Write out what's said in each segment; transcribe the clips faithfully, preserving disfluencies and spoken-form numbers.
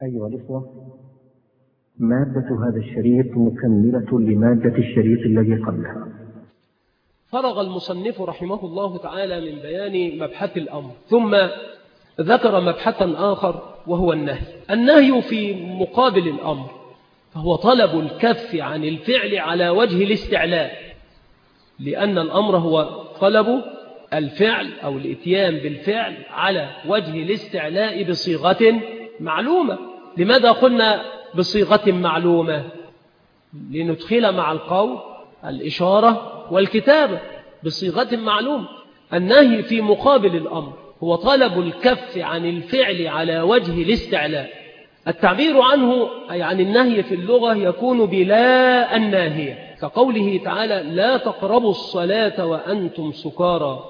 أيها الإخوة، مادة هذا الشريط مكملة لمادة الشريط الذي قبلها. فرغ المصنف رحمه الله تعالى من بيان مبحث الأمر، ثم ذكر مبحثا آخر وهو النهي. النهي في مقابل الأمر فهو طلب الكف عن الفعل على وجه الاستعلاء، لأن الأمر هو طلب الفعل أو الإتيان بالفعل على وجه الاستعلاء بصيغة معلومة. لماذا قلنا بصيغة معلومة؟ لندخل مع القول الإشارة والكتابة بصيغة معلومة. النهي في مقابل الأمر هو طلب الكف عن الفعل على وجه الاستعلاء. التعبير عنه أي عن النهي في اللغة يكون بلا الناهية، كقوله تعالى لا تقربوا الصلاة وأنتم سكارى.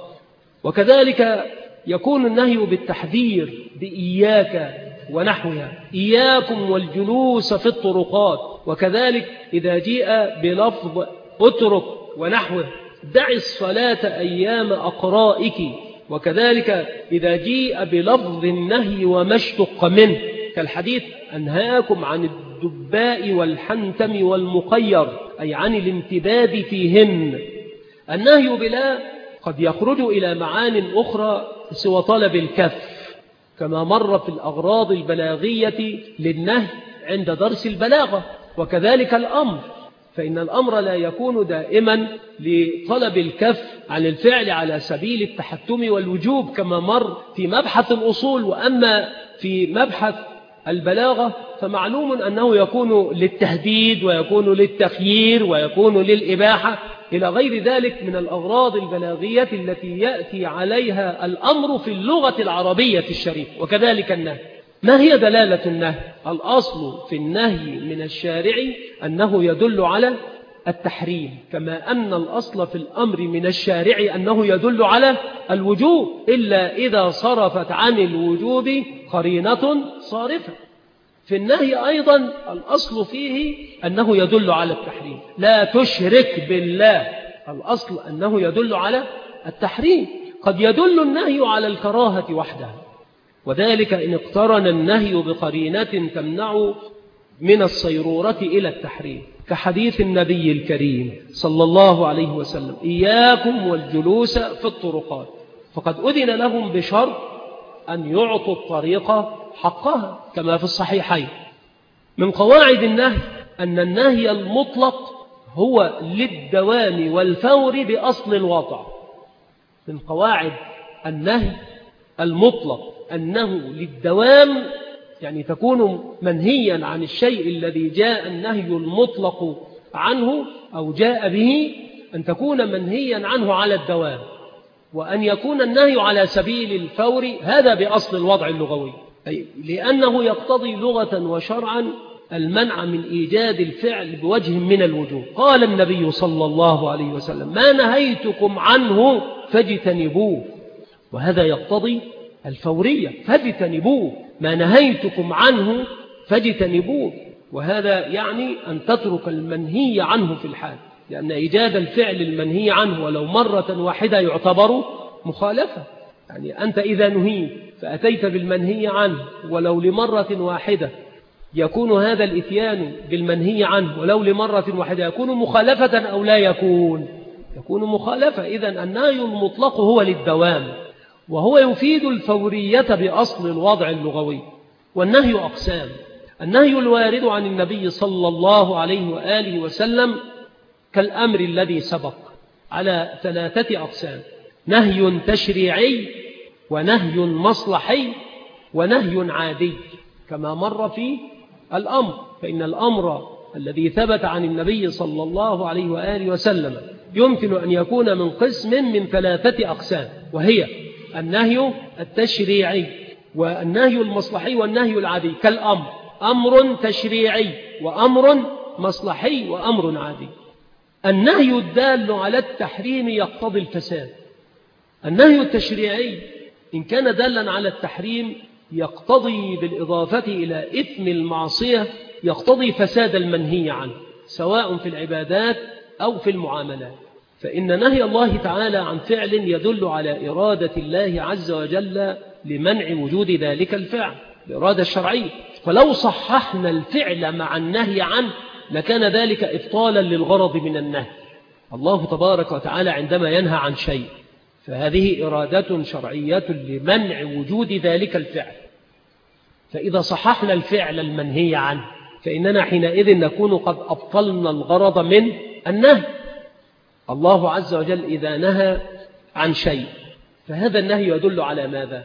وكذلك يكون النهي بالتحذير بإياك ونحوها، إياكم والجلوس في الطرقات. وكذلك إذا جاء بلفظ اترك ونحوه، دع الصلاة أيام أقرائك. وكذلك إذا جاء بلفظ النهي وما اشتق منه، كالحديث أنهاكم عن الدباء والحنتم والمقير، أي عن الامتداد فيهن. النهي بلا قد يخرج إلى معان أخرى سوى طلب الكف، كما مر في الأغراض البلاغية للنهي عند درس البلاغة. وكذلك الأمر، فإن الأمر لا يكون دائما لطلب الكف عن الفعل على سبيل التحتم والوجوب كما مر في مبحث الأصول. وأما في مبحث البلاغة فمعلوم أنه يكون للتهديد ويكون للتخيير ويكون للإباحة إلى غير ذلك من الأغراض البلاغية التي يأتي عليها الأمر في اللغة العربية الشريفة. وكذلك النهي. ما هي دلالة النهي؟ الأصل في النهي من الشارع أنه يدل على التحريم، كما أن الأصل في الأمر من الشارع أنه يدل على الوجوب، إلا إذا صرفت عن الوجوب قرينة صارفة. في النهي أيضا الأصل فيه أنه يدل على التحريم، لا تشرك بالله، الأصل أنه يدل على التحريم. قد يدل النهي على الكراهة وحدها، وذلك إن اقترن النهي بقرينة تمنع من الصيرورة إلى التحريم، كحديث النبي الكريم صلى الله عليه وسلم إياكم والجلوس في الطرقات، فقد أذن لهم بشرط أن يعطوا الطريق حقها كما في الصحيحين. من قواعد النهي أن النهي المطلق هو للدوام والفور بأصل الوضع. من قواعد النهي المطلق أنه للدوام، يعني تكون منهيا عن الشيء الذي جاء النهي المطلق عنه أو جاء به، أن تكون منهيا عنه على الدوام، وأن يكون النهي على سبيل الفور، هذا بأصل الوضع اللغوي، أي لأنه يقتضي لغة وشرعا المنع من إيجاد الفعل بوجه من الوجوه. قال النبي صلى الله عليه وسلم ما نهيتكم عنه فاجتنبوه، وهذا يقتضي الفورية، فاجتنبوه، ما نهيتكم عنه فاجتنبوه. وهذا يعني أن تترك المنهي عنه في الحال، لأن إيجاد الفعل المنهي عنه ولو مرة واحدة يعتبر مخالفة. يعني أنت إذا نهيت فأتيت بالمنهي عنه ولو لمرة واحدة، يكون هذا الإتيان بالمنهي عنه ولو لمرة واحدة يكون مخالفة أو لا يكون؟ يكون مخالفة. إذن النهي المطلق هو للدوام، وهو يفيد الفورية بأصل الوضع اللغوي. والنهي أقسام: النهي الوارد عن النبي صلى الله عليه وآله وسلم كالأمر الذي سبق على ثلاثة أقسام: نهي تشريعي، ونهي مصلحي، ونهي عادي، كما مر في الأمر. فإن الأمر الذي ثبت عن النبي صلى الله عليه وآله وسلم يمكن أن يكون من قسم من ثلاثة أقسام، وهي النهي التشريعي والنهي المصلحي والنهي العادي. كالأمر: أمر تشريعي وأمر مصلحي وأمر عادي. النهي الدال على التحريم يقتضي الفساد. النهي التشريعي إن كان دالا على التحريم يقتضي بالإضافة إلى إثم المعصية يقتضي فساد المنهي عنه، سواء في العبادات أو في المعاملات. فإن نهي الله تعالى عن فعل يدل على إرادة الله عز وجل لمنع وجود ذلك الفعل، الإرادة الشرعية. فلو صححنا الفعل مع النهي عنه لكان ذلك إبطالا للغرض من النهي. الله تبارك وتعالى عندما ينهى عن شيء فهذه إرادة شرعية لمنع وجود ذلك الفعل، فإذا صححنا الفعل المنهي عنه فإننا حينئذ نكون قد أبطلنا الغرض من النهي. الله عز وجل إذا نهى عن شيء فهذا النهي يدل على ماذا؟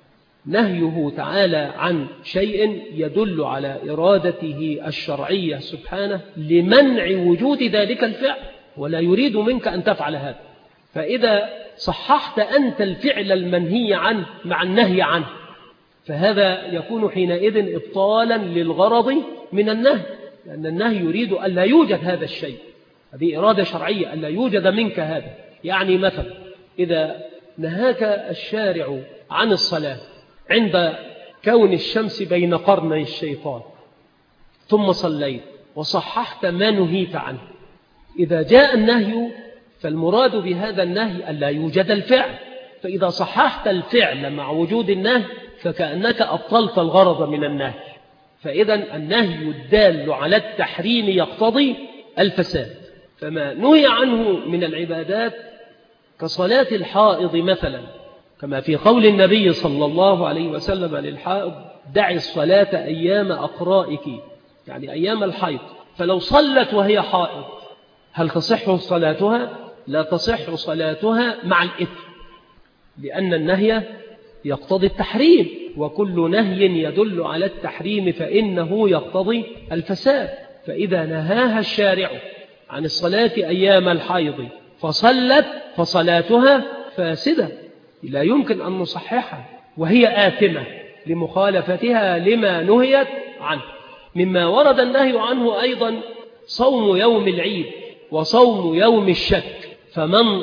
نهيه تعالى عن شيء يدل على إرادته الشرعية سبحانه لمنع وجود ذلك الفعل، ولا يريد منك أن تفعل هذا. فإذا صححت أنت الفعل المنهي عنه مع النهي عنه فهذا يكون حينئذ إبطالا للغرض من النهي، لأن النهي يريد أن لا يوجد هذا الشيء، هذه إرادة شرعية أن لا يوجد منك هذا. يعني مثلا إذا نهاك الشارع عن الصلاة عند كون الشمس بين قرني الشيطان ثم صليت وصححت ما نهيت عنه، إذا جاء النهي فالمراد بهذا النهي أن لا يوجد الفعل، فإذا صححت الفعل مع وجود النهي فكأنك أبطلت الغرض من النهي. فإذا النهي الدال على التحريم يقتضي الفساد. فما نهي عنه من العبادات كصلاة الحائض مثلا، كما في قول النبي صلى الله عليه وسلم للحائض دعي الصلاة أيام أقرائك، يعني أيام الحيض، فلو صلت وهي حائض هل تصح صلاتها؟ لا تصح صلاتها مع الإثم، لأن النهي يقتضي التحريم، وكل نهي يدل على التحريم فإنه يقتضي الفساد. فإذا نهاها الشارع عن الصلاة أيام الحيض فصلت فصلاتها فاسدة، لا يمكن أن نصححها، وهي آثمة لمخالفتها لما نهيت عنه. مما ورد النهي عنه أيضا صوم يوم العيد وصوم يوم الشك، فمن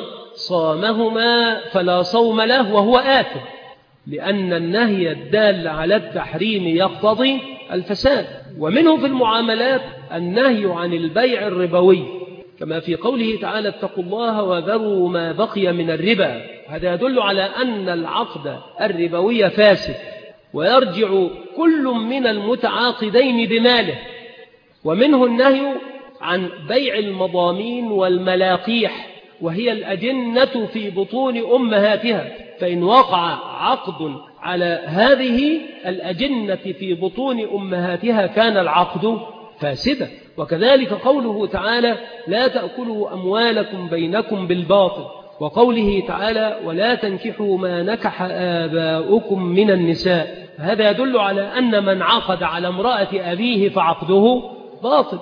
صامهما فلا صوم له وهو آثم، لأن النهي الدال على التحريم يقتضي الفساد. ومنه في المعاملات النهي عن البيع الربوي، كما في قوله تعالى اتقوا الله وذروا ما بقي من الربا، هذا يدل على أن العقد الربوي فاسد، ويرجع كل من المتعاقدين بماله. ومنه النهي عن بيع المضامين والملاقيح، وهي الأجنة في بطون أمهاتها، فإن وقع عقد على هذه الأجنة في بطون أمهاتها كان العقد فاسدا. وكذلك قوله تعالى لا تأكلوا أموالكم بينكم بالباطل، وقوله تعالى ولا تنكحوا ما نكح آباؤكم من النساء، هذا يدل على أن من عقد على امرأة أبيه فعقده باطل.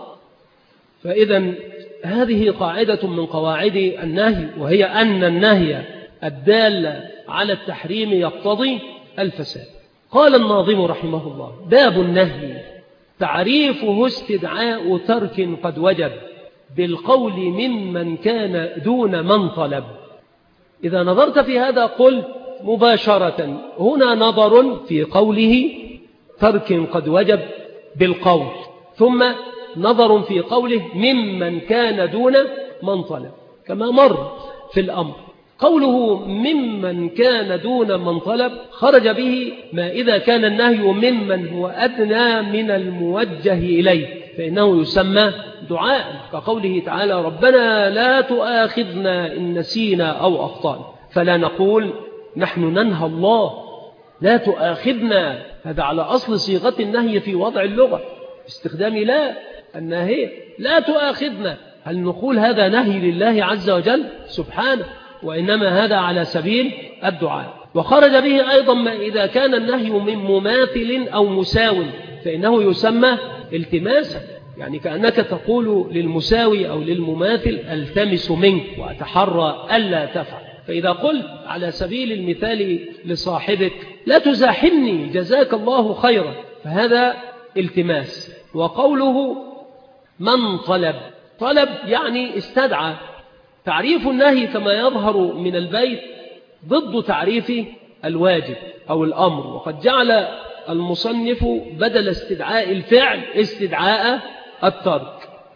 فإذا هذه قاعدة من قواعد النهي، وهي أن النهي الدال على التحريم يقتضي الفساد. قال الناظم رحمه الله باب النهي تعريفه استدعاء ترك قد وجب بالقول ممن كان دون من طلب. إذا نظرت في هذا قلت مباشرة هنا نظر في قوله ترك قد وجب بالقول، ثم نظر في قوله ممن كان دون من طلب، كما مر في الأمر. قوله ممن كان دون من طلب خرج به ما إذا كان النهي ممن هو أدنى من الموجه إليه فإنه يسمى دعاء، كقوله تعالى ربنا لا تؤاخذنا إن نسينا أو أخطأنا، فلا نقول نحن ننهى الله لا تؤاخذنا، هذا على أصل صيغة النهي في وضع اللغة استخدام لا النهي لا تؤاخذنا، هل نقول هذا نهي لله عز وجل سبحانه؟ وإنما هذا على سبيل الدعاء. وخرج به أيضا ما إذا كان النهي من مماثل أو مساو فإنه يسمى التماسا، يعني كأنك تقول للمساوي أو للمماثل التمس منك وأتحرى ألا تفعل. فإذا قلت على سبيل المثال لصاحبك لا تزاحمني جزاك الله خيرا فهذا التماس. وقوله من طلب، طلب يعني استدعى. تعريف النهي كما يظهر من البيت ضد تعريف الواجب أو الأمر، وقد جعل المصنف بدل استدعاء الفعل استدعاء الترك.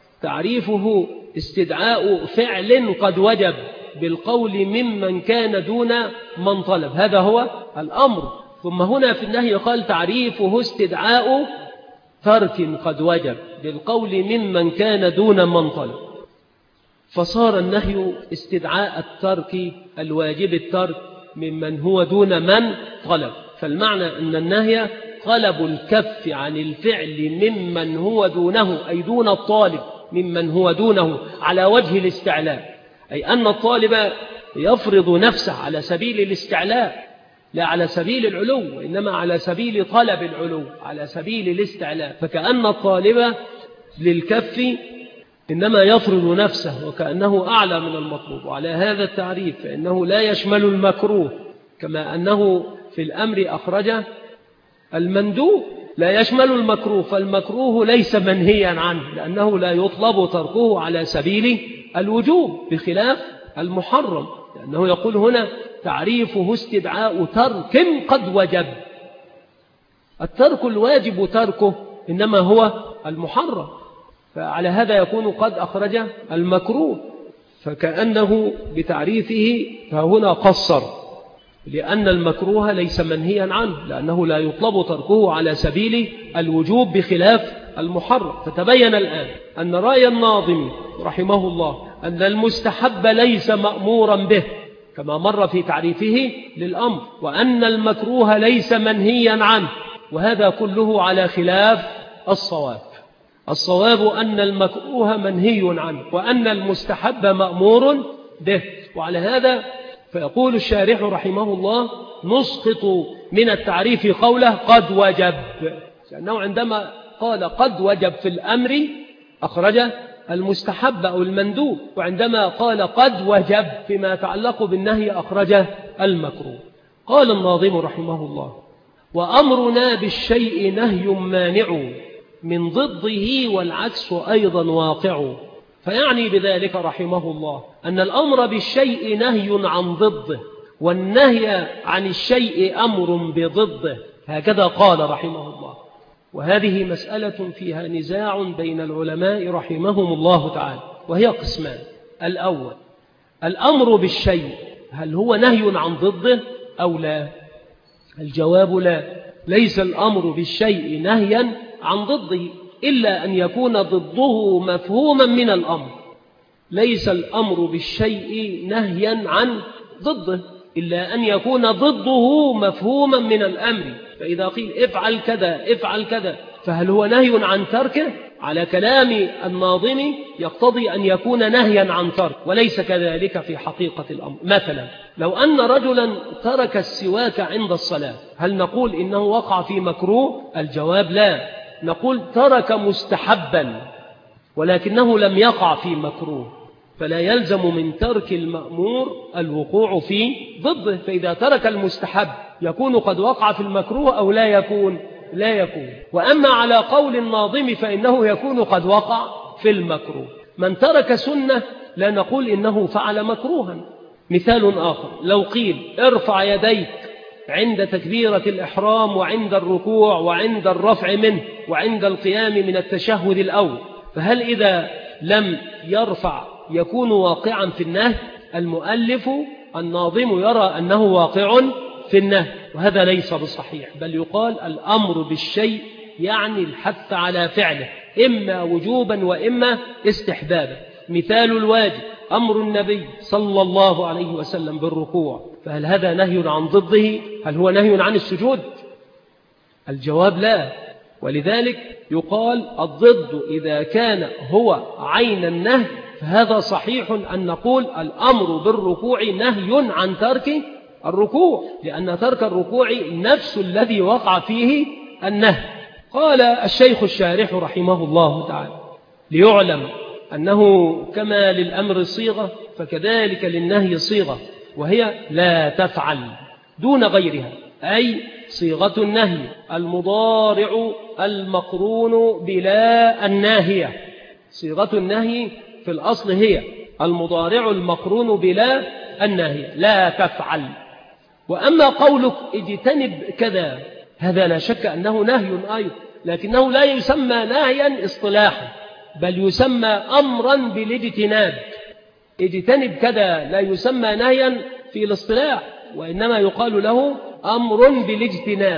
تعريفه استدعاء فعل قد وجب بالقول ممن كان دون من طلب، هذا هو الأمر. ثم هنا في النهي قال تعريفه استدعاء ترك قد وجب بالقول ممن كان دون من طلب، فصار النهي استدعاء الترك الواجب الترك ممن هو دون من طلب. فالمعنى أن النهي طلب الكف عن الفعل ممن هو دونه، أي دون الطالب، ممن هو دونه على وجه الاستعلاء، أي أن الطالب يفرض نفسه على سبيل الاستعلاء لا على سبيل العلو، وإنما على سبيل طلب العلو، على سبيل الاستعلاء. فكأن الطالب للكف إنما يفرض نفسه وكأنه أعلى من المطلوب. وعلى هذا التعريف فإنه لا يشمل المكروه، كما أنه في الأمر أخرج المندوب لا يشمل المكروه، فالمكروه ليس منهيا عنه لأنه لا يطلب تركه على سبيل الوجوب بخلاف المحرم، لأنه يقول هنا تعريفه استدعاء ترك قد وجب. الترك الواجب تركه إنما هو المحرم، فعلى هذا يكون قد أخرج المكروه، فكأنه بتعريفه فهنا قصر، لأن المكروه ليس منهيا عنه لأنه لا يطلب تركه على سبيل الوجوب بخلاف المحرم. فتبين الآن أن رأي الناظم رحمه الله أن المستحب ليس مأمورا به كما مر في تعريفه للأمر، وأن المكروه ليس منهيا عنه، وهذا كله على خلاف الصواب. الصواب أن المكروه منهي عنه وأن المستحب مأمور به. وعلى هذا فيقول الشارح رحمه الله نسقط من التعريف قوله قد وجب، لأنه عندما قال قد وجب في الأمر أخرج المستحب أو المندوب، وعندما قال قد وجب فيما يتعلق بالنهي أخرج المكروه. قال الناظم رحمه الله وأمرنا بالشيء نهي مانع من ضده والعكس أيضا واقع. فيعني بذلك رحمه الله أن الأمر بالشيء نهي عن ضده، والنهي عن الشيء أمر بضده، هكذا قال رحمه الله. وهذه مسألة فيها نزاع بين العلماء رحمهم الله تعالى، وهي قسمان. الأول الأمر بالشيء هل هو نهي عن ضده أو لا؟ الجواب لا، ليس الأمر بالشيء نهيا عن ضده إلا أن يكون ضده مفهوما من الأمر. ليس الأمر بالشيء نهيا عن ضده إلا أن يكون ضده مفهوما من الأمر. فإذا قيل افعل كذا افعل كذا فهل هو نهي عن تركه؟ على كلام الناظم يقتضي أن يكون نهيا عن ترك، وليس كذلك في حقيقة الأمر. مثلا لو أن رجلا ترك السواك عند الصلاة هل نقول إنه وقع في مكروه؟ الجواب لا، نقول ترك مستحبا ولكنه لم يقع في مكروه، فلا يلزم من ترك المأمور الوقوع في ضده. فإذا ترك المستحب يكون قد وقع في المكروه أو لا يكون؟ لا يكون. وأما على قول الناظم فإنه يكون قد وقع في المكروه. من ترك سنة لا نقول إنه فعل مكروها. مثال آخر لو قيل ارفع يديك عند تكبيرة الإحرام وعند الركوع وعند الرفع منه وعند القيام من التشهد الأول، فهل إذا لم يرفع يكون واقعا في النهي؟ المؤلف الناظم يرى أنه واقع في النهي، وهذا ليس بصحيح، بل يقال الأمر بالشيء يعني الحث على فعله إما وجوبا وإما استحبابا. مثال الواجب أمر النبي صلى الله عليه وسلم بالركوع، فهل هذا نهي عن ضده؟ هل هو نهي عن السجود؟ الجواب لا. ولذلك يقال الضد إذا كان هو عين النهي فهذا صحيح أن نقول الأمر بالركوع نهي عن ترك الركوع، لأن ترك الركوع نفس الذي وقع فيه النهي. قال الشيخ الشارح رحمه الله تعالى ليعلم أنه كما للأمر صيغة فكذلك للنهي صيغة، وهي لا تفعل دون غيرها، أي صيغة النهي المضارع المقرون بلا الناهية. صيغة النهي في الأصل هي المضارع المقرون بلا الناهية، لا تفعل. وأما قولك اجتنب كذا هذا لا شك أنه نهي أيضا، لكنه لا يسمى نهيا اصطلاحا بل يسمى أمرا بالاجتناب. اجتنب كذا لا يسمى نهيا في الاصطلاح، وإنما يقال له أمر بالاجتناب.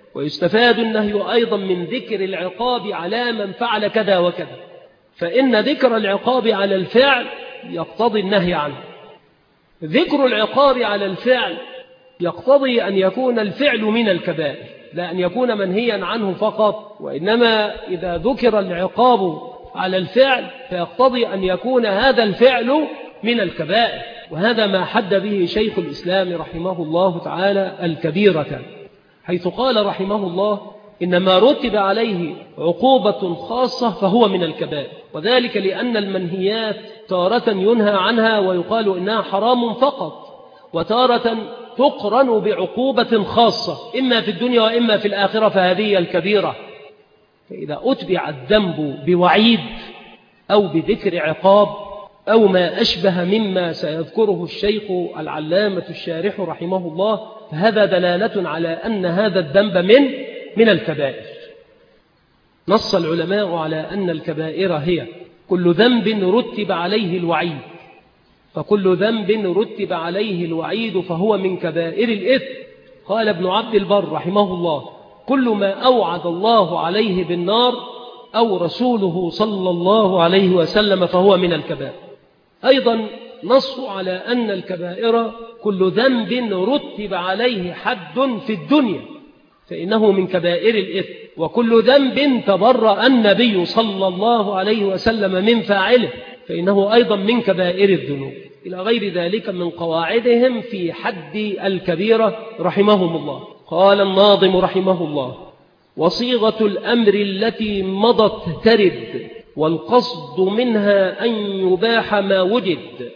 ويستفاد النهي أيضا من ذكر العقاب على من فعل كذا وكذا، فإن ذكر العقاب على الفعل يقتضي النهي عنه. ذكر العقاب على الفعل يقتضي أن يكون الفعل من الكبائر، لا أن يكون منهيا عنه فقط، وإنما إذا ذكر العقاب على الفعل فيقتضي أن يكون هذا الفعل من الكبائر. وهذا ما حد به شيخ الإسلام رحمه الله تعالى الكبيرة، حيث قال رحمه الله إن ما رتب عليه عقوبة خاصة فهو من الكبائر، وذلك لأن المنهيات تارة ينهى عنها ويقال إنها حرام فقط، وتارة تقرن بعقوبة خاصة إما في الدنيا وإما في الآخرة، فهذه الكبيرة. فإذا أتبع الذنب بوعيد أو بذكر عقاب أو ما أشبه مما سيذكره الشيخ العلامة الشارح رحمه الله، فهذا دلالة على أن هذا الذنب من من الكبائر. نص العلماء على أن الكبائر هي كل ذنب رتب عليه الوعيد، فكل ذنب رتب عليه الوعيد فهو من كبائر الإثم. قال ابن عبد البر رحمه الله كل ما أوعد الله عليه بالنار أو رسوله صلى الله عليه وسلم فهو من الكبائر. أيضا نص على أن الكبائر كل ذنب رتب عليه حد في الدنيا فإنه من كبائر الإثم، وكل ذنب تبرأ النبي صلى الله عليه وسلم من فاعله فإنه أيضا من كبائر الذنوب، إلى غير ذلك من قواعدهم في حد الكبيرة رحمهم الله. قال الناظم رحمه الله وصيغة الأمر التي مضت ترد والقصد منها أن يباح ما وجد.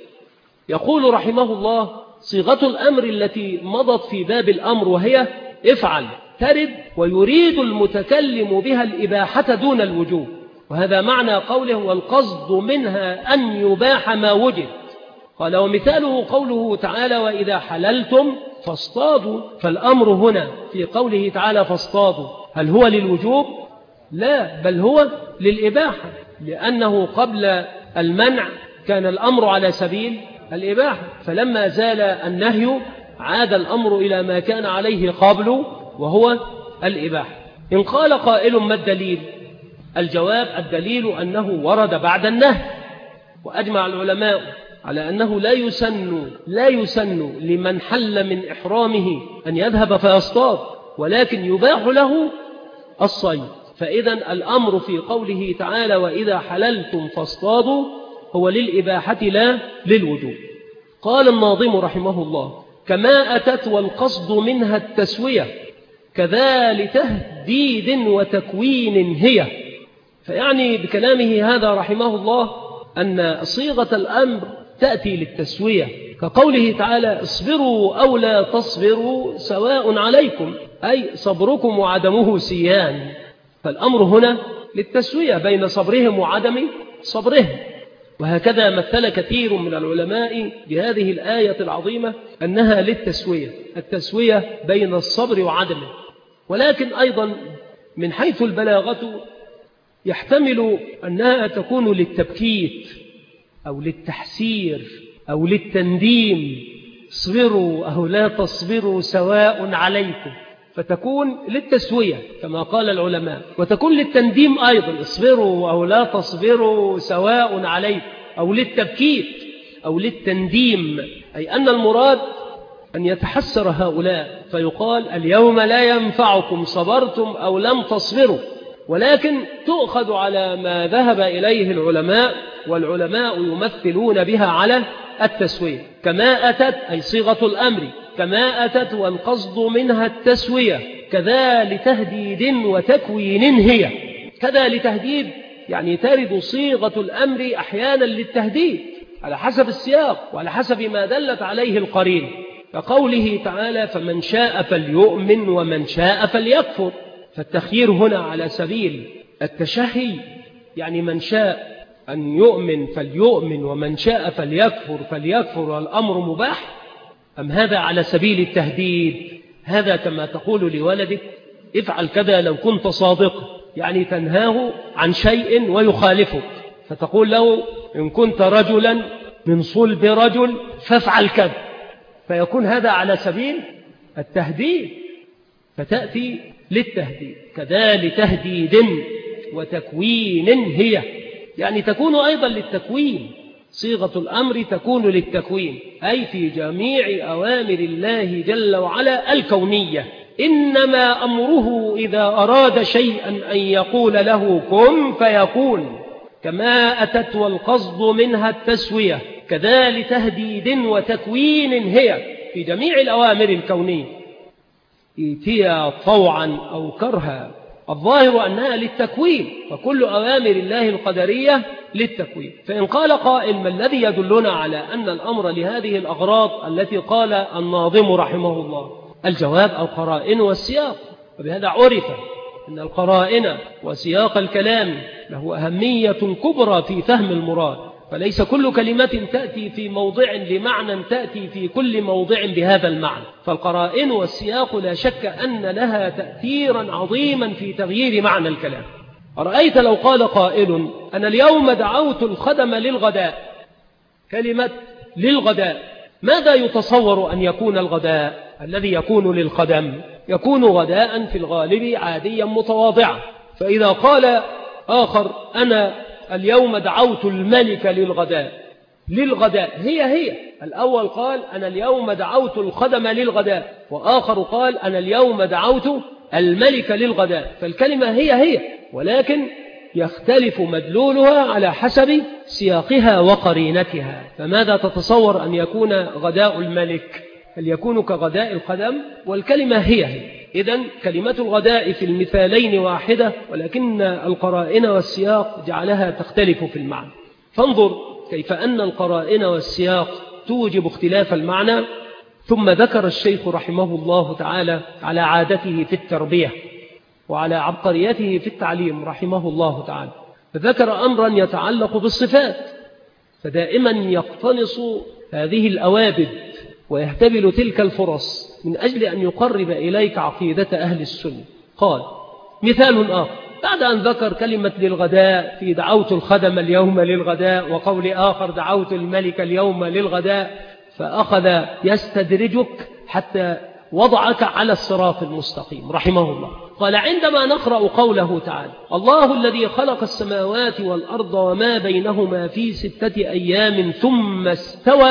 يقول رحمه الله صيغة الأمر التي مضت في باب الأمر وهي افعل ترد، ويريد المتكلم بها الإباحة دون الوجوب، وهذا معنى قوله والقصد منها أن يباح ما وجد. قال ومثاله قوله تعالى وإذا حللتم فاصطادوا، فالأمر هنا في قوله تعالى فاصطادوا هل هو للوجوب؟ لا، بل هو للإباحة، لأنه قبل المنع كان الأمر على سبيل الإباحة، فلما زال النهي عاد الأمر إلى ما كان عليه قبل وهو الإباحة. إن قال قائل ما الدليل؟ الجواب الدليل أنه ورد بعد النهي، وأجمع العلماء على أنه لا يسن لا يسن لمن حل من إحرامه أن يذهب فيصطاد، ولكن يباح له الصيد. فإذا الأمر في قوله تعالى وإذا حللتم فاصطادوا هو للإباحة لا للوجوب. قال الناظم رحمه الله كما أتت والقصد منها التسوية كذا لتهديد وتكوين هي. فيعني بكلامه هذا رحمه الله أن صيغة الأمر تأتي للتسوية، كقوله تعالى اصبروا أو لا تصبروا سواء عليكم، أي صبركم وعدمه سيان. فالأمر هنا للتسوية بين صبرهم وعدم صبرهم. وهكذا مثل كثير من العلماء بهذه الآية العظيمة أنها للتسوية، التسوية بين الصبر وعدمه. ولكن أيضا من حيث البلاغة يحتمل أنها تكون للتبكيت أو للتحسير أو للتنديم، اصبروا أو لا تصبروا سواء عليكم، فتكون للتسوية كما قال العلماء، وتكون للتنديم أيضا اصبروا أو لا تصبروا سواء عليكم، أو للتبكيت أو للتنديم، أي أن المراد أن يتحسر هؤلاء فيقال اليوم لا ينفعكم صبرتم أو لم تصبروا، ولكن تؤخذ على ما ذهب إليه العلماء، والعلماء يمثلون بها على التسوية. كما أتت أي صيغة الأمر كما أتت والقصد منها التسوية كذا لتهديد وتكوين هي. كذا لتهديد يعني ترد صيغة الأمر أحيانا للتهديد على حسب السياق وعلى حسب ما دلت عليه القرين، كقوله تعالى فمن شاء فليؤمن ومن شاء فليكفر. فالتخيير هنا على سبيل التشهي، يعني من شاء أن يؤمن فليؤمن ومن شاء فليكفر فليكفر والأمر مباح، أم هذا على سبيل التهديد؟ هذا كما تقول لولدك افعل كذا لو كنت صادق، يعني تنهاه عن شيء ويخالفك، فتقول له إن كنت رجلا من صلب رجل فافعل كذا، فيكون هذا على سبيل التهديد. فتأتي للتهديد، كذا لتهديد وتكوين هي، يعني تكون أيضا للتكوين، صيغة الأمر تكون للتكوين، أي في جميع أوامر الله جل وعلا الكونية. إنما أمره إذا أراد شيئا أن يقول له كن فيكون، كما أتت والقصد منها التسوية، كذا لتهديد وتكوين هي في جميع الأوامر الكونية، إيتيا طوعا أو كرها. الظاهر أنها للتكوين، فكل أوامر الله القدرية للتكوين. فإن قال قائل ما الذي يدلنا على أن الأمر لهذه الأغراض التي قال الناظم رحمه الله؟ الجواب القرائن والسياق. وبهذا عرف أن القرائن وسياق الكلام له أهمية كبرى في فهم المراد، فليس كل كلمة تأتي في موضع لمعنى تأتي في كل موضع بهذا المعنى، فالقرائن والسياق لا شك أن لها تأثيرا عظيما في تغيير معنى الكلام. أرأيت لو قال قائل أنا اليوم دعوت الخدم للغداء، كلمة للغداء ماذا يتصور أن يكون الغداء الذي يكون للخدم؟ يكون غداء في الغالب عاديا متواضعا. فإذا قال آخر أنا اليوم دعوت الملك للغداء، للغداء هي هي، الأول قال أنا اليوم دعوت الخدم للغداء، وآخر قال أنا اليوم دعوت الملك للغداء، فالكلمة هي هي، ولكن يختلف مدلولها على حسب سياقها وقرينتها. فماذا تتصور أن يكون غداء الملك؟ هل يكون كغداء الخدم؟ والكلمة هي هي. إذن كلمة الغداء في المثالين واحدة، ولكن القرائن والسياق جعلها تختلف في المعنى. فانظر كيف أن القرائن والسياق توجب اختلاف المعنى. ثم ذكر الشيخ رحمه الله تعالى على عادته في التربية وعلى عبقريته في التعليم رحمه الله تعالى، فذكر أمرا يتعلق بالصفات، فدائما يقتنص هذه الأوابد ويهتبل تلك الفرص من أجل أن يقرب إليك عقيدة أهل السنة. قال مثال آخر بعد أن ذكر كلمة للغداء في دعوت الخدم اليوم للغداء، وقول آخر دعوت الملك اليوم للغداء، فأخذ يستدرجك حتى وضعك على الصراط المستقيم رحمه الله. قال عندما نقرأ قوله تعالى الله الذي خلق السماوات والأرض وما بينهما في ستة أيام ثم استوى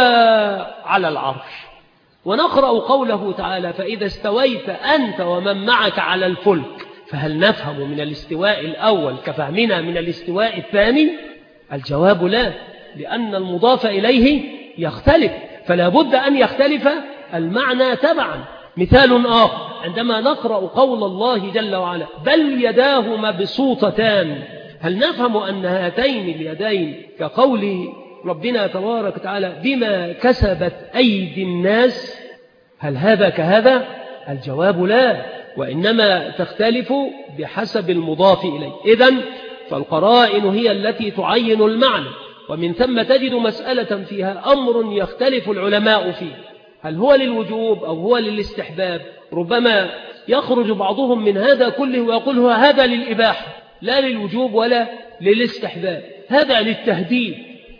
على العرش، ونقرأ قوله تعالى فإذا استويت أنت ومن معك على الفلك، فهل نفهم من الاستواء الأول كفهمنا من الاستواء الثاني؟ الجواب لا، لأن المضاف إليه يختلف، فلا بد أن يختلف المعنى تبعا. مثال آخر عندما نقرأ قول الله جل وعلا بل يداه مبسوطتان، هل نفهم أن هاتين اليدين كقول ربنا تبارك وتعالى بما كسبت أيدي الناس؟ هل هذا كهذا؟ الجواب لا، وإنما تختلف بحسب المضاف إليه. إذن فالقرائن هي التي تعين المعنى، ومن ثم تجد مسألة فيها أمر يختلف العلماء فيه، هل هو للوجوب أو هو للاستحباب؟ ربما يخرج بعضهم من هذا كله ويقول هو هذا للإباحة لا للوجوب ولا للاستحباب، هذا للتهديد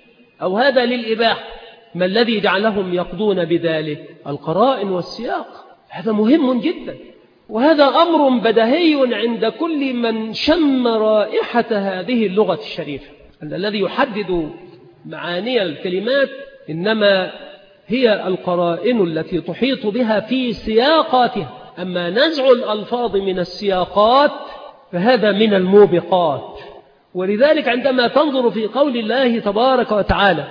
أو هذا للإباحة. ما الذي جعلهم يقضون بذلك؟ القرائن والسياق. هذا مهم جدا، وهذا أمر بديهي عند كل من شم رائحة هذه اللغة الشريفة، أن الذي يحدد معاني الكلمات إنما هي القرائن التي تحيط بها في سياقاتها. أما نزع الألفاظ من السياقات فهذا من الموبقات. ولذلك عندما تنظر في قول الله تبارك وتعالى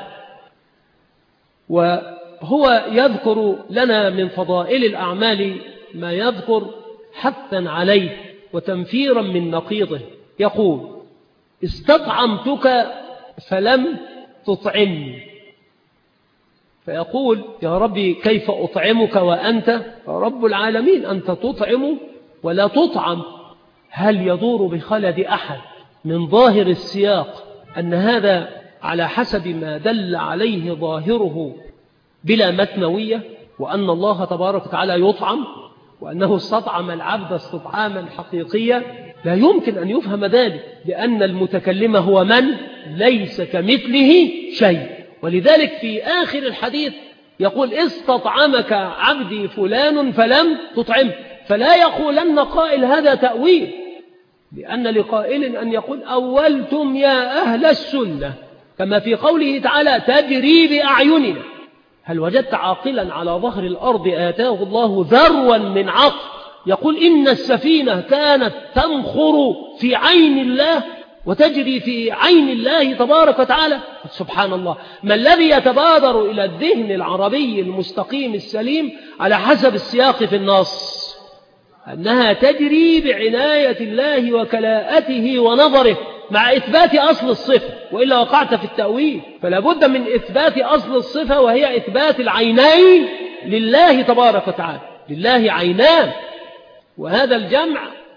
وهو يذكر لنا من فضائل الأعمال ما يذكر حثا عليه وتنفيرا من نقيضه، يقول استطعمتك فلم تطعمني، فيقول يا ربي كيف أطعمك وأنت رب العالمين، أنت تطعم ولا تطعم. هل يدور بخلد أحد من ظاهر السياق أن هذا على حسب ما دل عليه ظاهره بلا متنوية، وأن الله تبارك وتعالى يطعم وأنه استطعم العبد استطعاما حقيقيا؟ لا يمكن أن يفهم ذلك، لأن المتكلم هو من ليس كمثله شيء. ولذلك في آخر الحديث يقول استطعمك عبدي فلان فلم تطعمه، فلا يقولن قائل هذا تأويل، لأن لقائل أن يقول أولتم يا أهل السنة، كما في قوله تعالى تجري بأعيننا. هل وجدت عاقلا على ظهر الأرض آتاه الله ذروا من عقل يقول إن السفينة كانت تنخر في عين الله وتجري في عين الله تبارك وتعالى؟ سبحان الله. ما الذي يتبادر إلى الذهن العربي المستقيم السليم على حسب السياق في النص؟ أنها تجري بعناية الله وكلاءته ونظره مع إثبات أصل الصفة، وإلا وقعت في التأويل. فلا بد من إثبات أصل الصفة، وهي إثبات العينين لله تبارك وتعالى. لله عينان، وهذا الجمع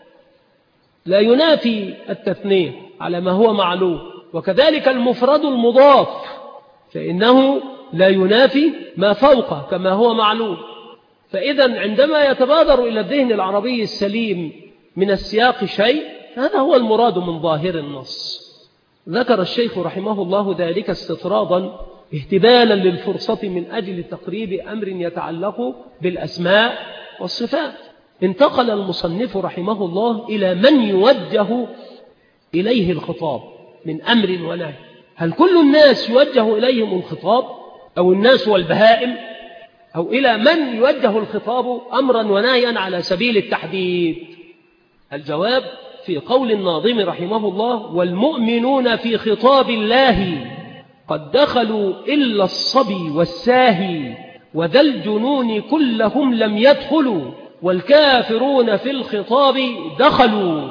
لا ينافي التثنية على ما هو معلوم، وكذلك المفرد المضاف فإنه لا ينافي ما فوقه كما هو معلوم. فإذا عندما يتبادر إلى الذهن العربي السليم من السياق شيء، هذا هو المراد من ظاهر النص. ذكر الشيخ رحمه الله ذلك استطرادا اهتبالا للفرصة من أجل تقريب أمر يتعلق بالأسماء والصفات. انتقل المصنف رحمه الله إلى من يوجه إليه الخطاب من أمر ونهي. هل كل الناس يوجه إليهم الخطاب، أو الناس والبهائم، أو إلى من يوجه الخطاب أمرا ونهيا على سبيل التحديد؟ الجواب في قول الناظم رحمه الله والمؤمنون في خطاب الله قد دخلوا إلا الصبي والساهي وذا الجنون كلهم لم يدخلوا والكافرون في الخطاب دخلوا.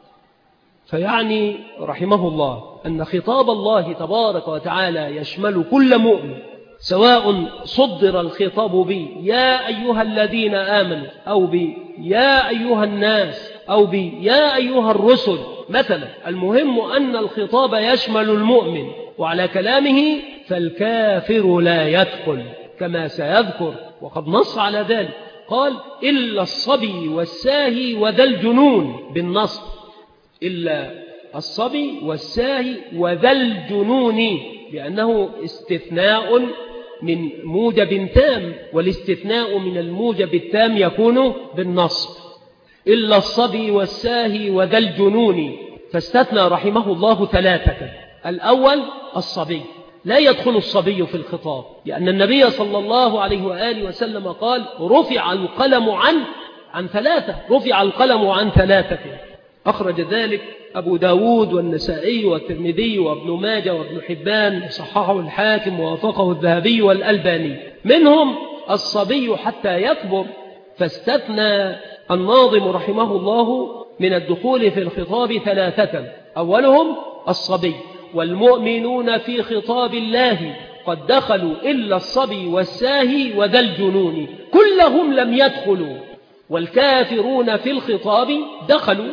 فيعني رحمه الله أن خطاب الله تبارك وتعالى يشمل كل مؤمن، سواء صدر الخطاب بي يا أيها الذين آمنوا، أو بي يا أيها الناس، أو بي يا أيها الرسل مثلا. المهم أن الخطاب يشمل المؤمن، وعلى كلامه فالكافر لا يدخل كما سيذكر، وقد نص على ذلك قال إلا الصبي والساهي وذا الجنون بالنصب، إلا الصبي والساهي وذا الجنون، لأنه استثناء من موجب تام، والاستثناء من الموجب التام يكون بالنصب. إلا الصبي والساهي وذا الجنون، فاستثنى رحمه الله ثلاثة. الأول الصبي، لا يدخل الصبي في الخطاب، لأن النبي صلى الله عليه وآله وسلم قال رفع القلم عن عن ثلاثة، رفع القلم عن ثلاثة. أخرج ذلك أبو داود والنسائي والترمذي وابن ماجه وابن حبان، صححه الحاكم ووافقه الذهبي والألباني. منهم الصبي حتى يكبر، فاستثنى الناظم رحمه الله من الدخول في الخطاب ثلاثة. أولهم الصبي، والمؤمنون في خطاب الله قد دخلوا إلا الصبي والساهي وذا الجنون كلهم لم يدخلوا والكافرون في الخطاب دخلوا.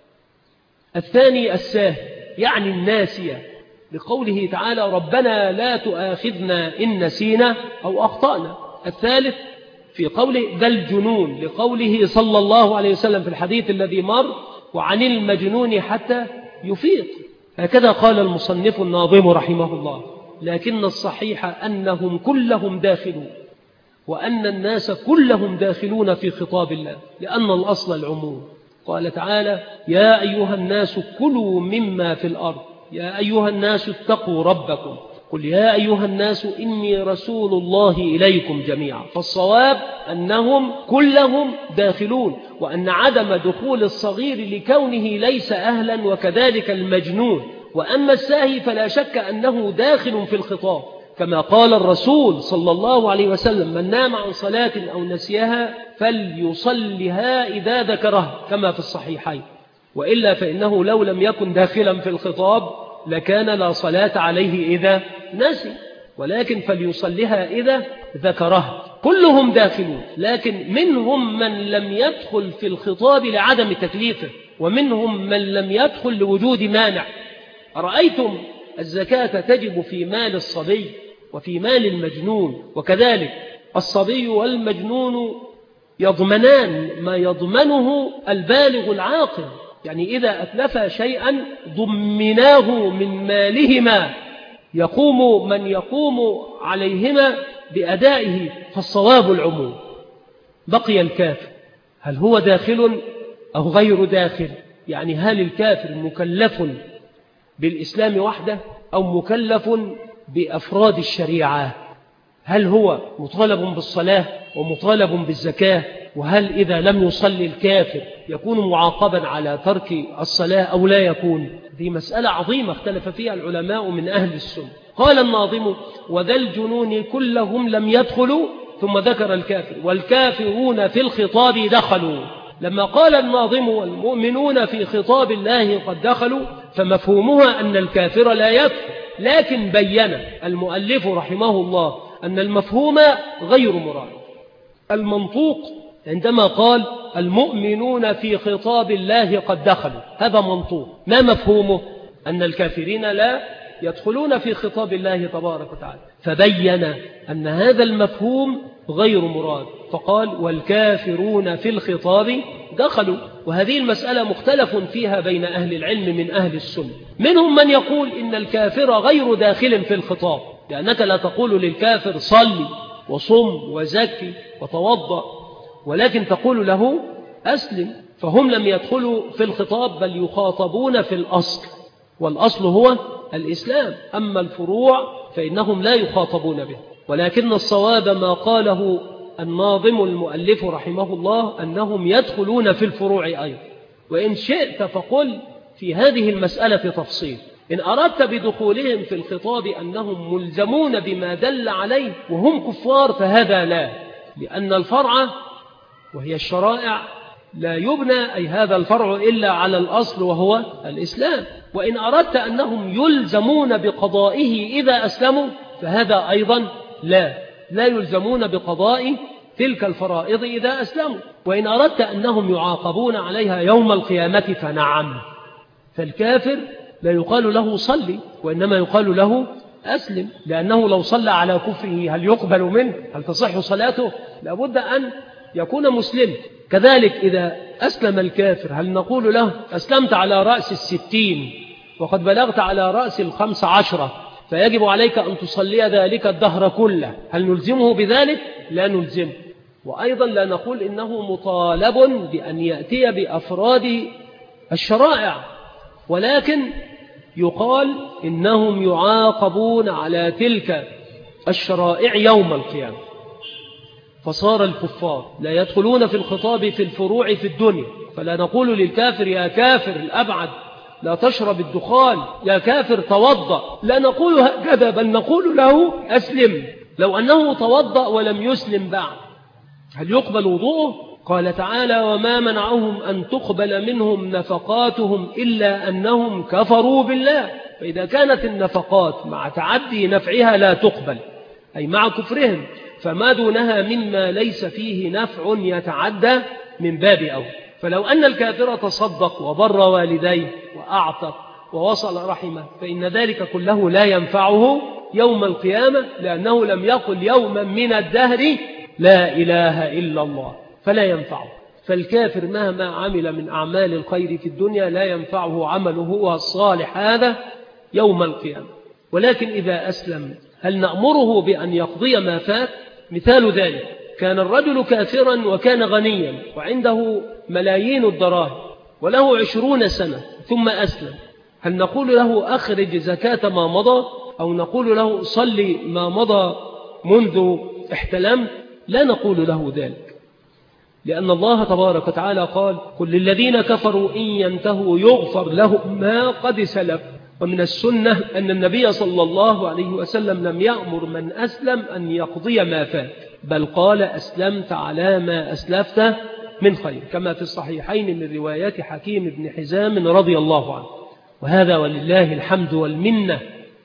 الثاني الساهي، يعني الناسية، لقوله تعالى ربنا لا تؤاخذنا إن نسينا أو أخطأنا. الثالث في قوله ذا الجنون، لقوله صلى الله عليه وسلم في الحديث الذي مر وعن المجنون حتى يفيق. هكذا قال المصنف الناظم رحمه الله. لكن الصحيح أنهم كلهم داخلون، وأن الناس كلهم داخلون في خطاب الله، لأن الأصل العموم. قال تعالى يا أيها الناس كلوا مما في الأرض، يا أيها الناس اتقوا ربكم، قل يا أيها الناس إني رسول الله إليكم جميعا. فالصواب أنهم كلهم داخلون، وأن عدم دخول الصغير لكونه ليس أهلا، وكذلك المجنون. وأما الساهي فلا شك أنه داخل في الخطاب، كما قال الرسول صلى الله عليه وسلم من نام عن صلاة أو نسيها فليصلها إذا ذكرها، كما في الصحيحين. وإلا فإنه لو لم يكن داخلا في الخطاب لكان لا صلاة عليه إذا نسي، ولكن فليصلها إذا ذكرها. كلهم داخلون، لكن منهم من لم يدخل في الخطاب لعدم تكليفه، ومنهم من لم يدخل لوجود مانع. أرأيتم الزكاة تجب في مال الصبي وفي مال المجنون، وكذلك الصبي والمجنون يضمنان ما يضمنه البالغ العاقل، يعني إذا أتلفا شيئا ضمناه من مالهما يقوم من يقوم عليهما بأدائه، فالصواب العموم. بقي الكافر، هل هو داخل أو غير داخل؟ يعني هل الكافر مكلف بالإسلام وحده أو مكلف بأفراد الشريعة؟ هل هو مطالب بالصلاة ومطالب بالزكاة؟ وهل إذا لم يصلي الكافر يكون معاقبا على ترك الصلاة أو لا يكون؟ دي مسألة عظيمة اختلف فيها العلماء من أهل السنة. قال الناظم: وذا الجنون كلهم لم يدخلوا، ثم ذكر الكافر: والكافرون في الخطاب دخلوا. لما قال الناظم والمؤمنون في خطاب الله قد دخلوا، فمفهومها أن الكافر لا يدخل، لكن بين المؤلف رحمه الله أن المفهوم غير مراد. المنطوق عندما قال المؤمنون في خطاب الله قد دخلوا، هذا منطوق. ما مفهومه؟ أن الكافرين لا يدخلون في خطاب الله تبارك وتعالى، فبين أن هذا المفهوم غير مراد، فقال والكافرون في الخطاب دخلوا. وهذه المسألة مختلف فيها بين أهل العلم من أهل السنة. منهم من يقول إن الكافر غير داخل في الخطاب، لأنك لا تقول للكافر صلي وصم وزكي وتوضأ، ولكن تقول له أسلم، فهم لم يدخلوا في الخطاب بل يخاطبون في الأصل، والأصل هو الإسلام. أما الفروع فإنهم لا يخاطبون به. ولكن الصواب ما قاله الناظم المؤلف رحمه الله أنهم يدخلون في الفروع أيضا. وإن شئت فقل في هذه المسألة تفصيل. إن أردت بدخولهم في الخطاب أنهم ملزمون بما دل عليه وهم كفار فهذا لا، لأن الفرع وهي الشرائع لا يبنى أي هذا الفرع إلا على الأصل وهو الإسلام. وإن أردت أنهم يلزمون بقضائه إذا أسلموا فهذا أيضا لا، لا يلزمون بقضاء تلك الفرائض إذا أسلموا. وإن أردت أنهم يعاقبون عليها يوم القيامة فنعم. فالكافر لا يقال له صلي، وإنما يقال له أسلم، لأنه لو صلى على كفره هل يقبل منه؟ هل تصح صلاته؟ لابد أن يكون مسلم. كذلك إذا أسلم الكافر هل نقول له أسلمت على رأس الستين وقد بلغت على رأس الخمس عشرة فيجب عليك أن تصلي ذلك الدهر كله، هل نلزمه بذلك؟ لا نلزمه. وأيضا لا نقول إنه مطالب بأن يأتي بأفراد الشرائع، ولكن يقال إنهم يعاقبون على تلك الشرائع يوم القيامة. فصار الكفار لا يدخلون في الخطاب في الفروع في الدنيا، فلا نقول للكافر يا كافر الأبعد لا تشرب الدخان، يا كافر توضأ، لا نقول هكذا، بل نقول له أسلم. لو أنه توضأ ولم يسلم بعد هل يقبل وضوءه؟ قال تعالى وما منعهم أن تقبل منهم نفقاتهم إلا أنهم كفروا بالله. فإذا كانت النفقات مع تعدي نفعها لا تقبل أي مع كفرهم، فما دونها مما ليس فيه نفع يتعدى من باب أول. فلو أن الكافر تصدق وبر والديه وأعتق ووصل رحمه فإن ذلك كله لا ينفعه يوم القيامة، لأنه لم يقل يوما من الدهر لا إله إلا الله، فلا ينفعه. فالكافر مهما عمل من أعمال الخير في الدنيا لا ينفعه عمله الصالح هذا يوم القيامة. ولكن إذا أسلم هل نأمره بأن يقضي ما فات؟ مثال ذلك كان الرجل كافرا وكان غنيا وعنده ملايين الدراهم وله عشرون سنة ثم أسلم، هل نقول له أخرج زكاة ما مضى أو نقول له صلي ما مضى منذ احتلمت؟ لا نقول له ذلك، لأن الله تبارك وتعالى قال قل للذين كفروا إن ينتهوا يغفر لهم ما قد سلف. ومن السنة أن النبي صلى الله عليه وسلم لم يأمر من أسلم أن يقضي ما فات، بل قال أسلمت على ما أسلفت من خير، كما في الصحيحين من روايات حكيم بن حزام رضي الله عنه. وهذا ولله الحمد والمنة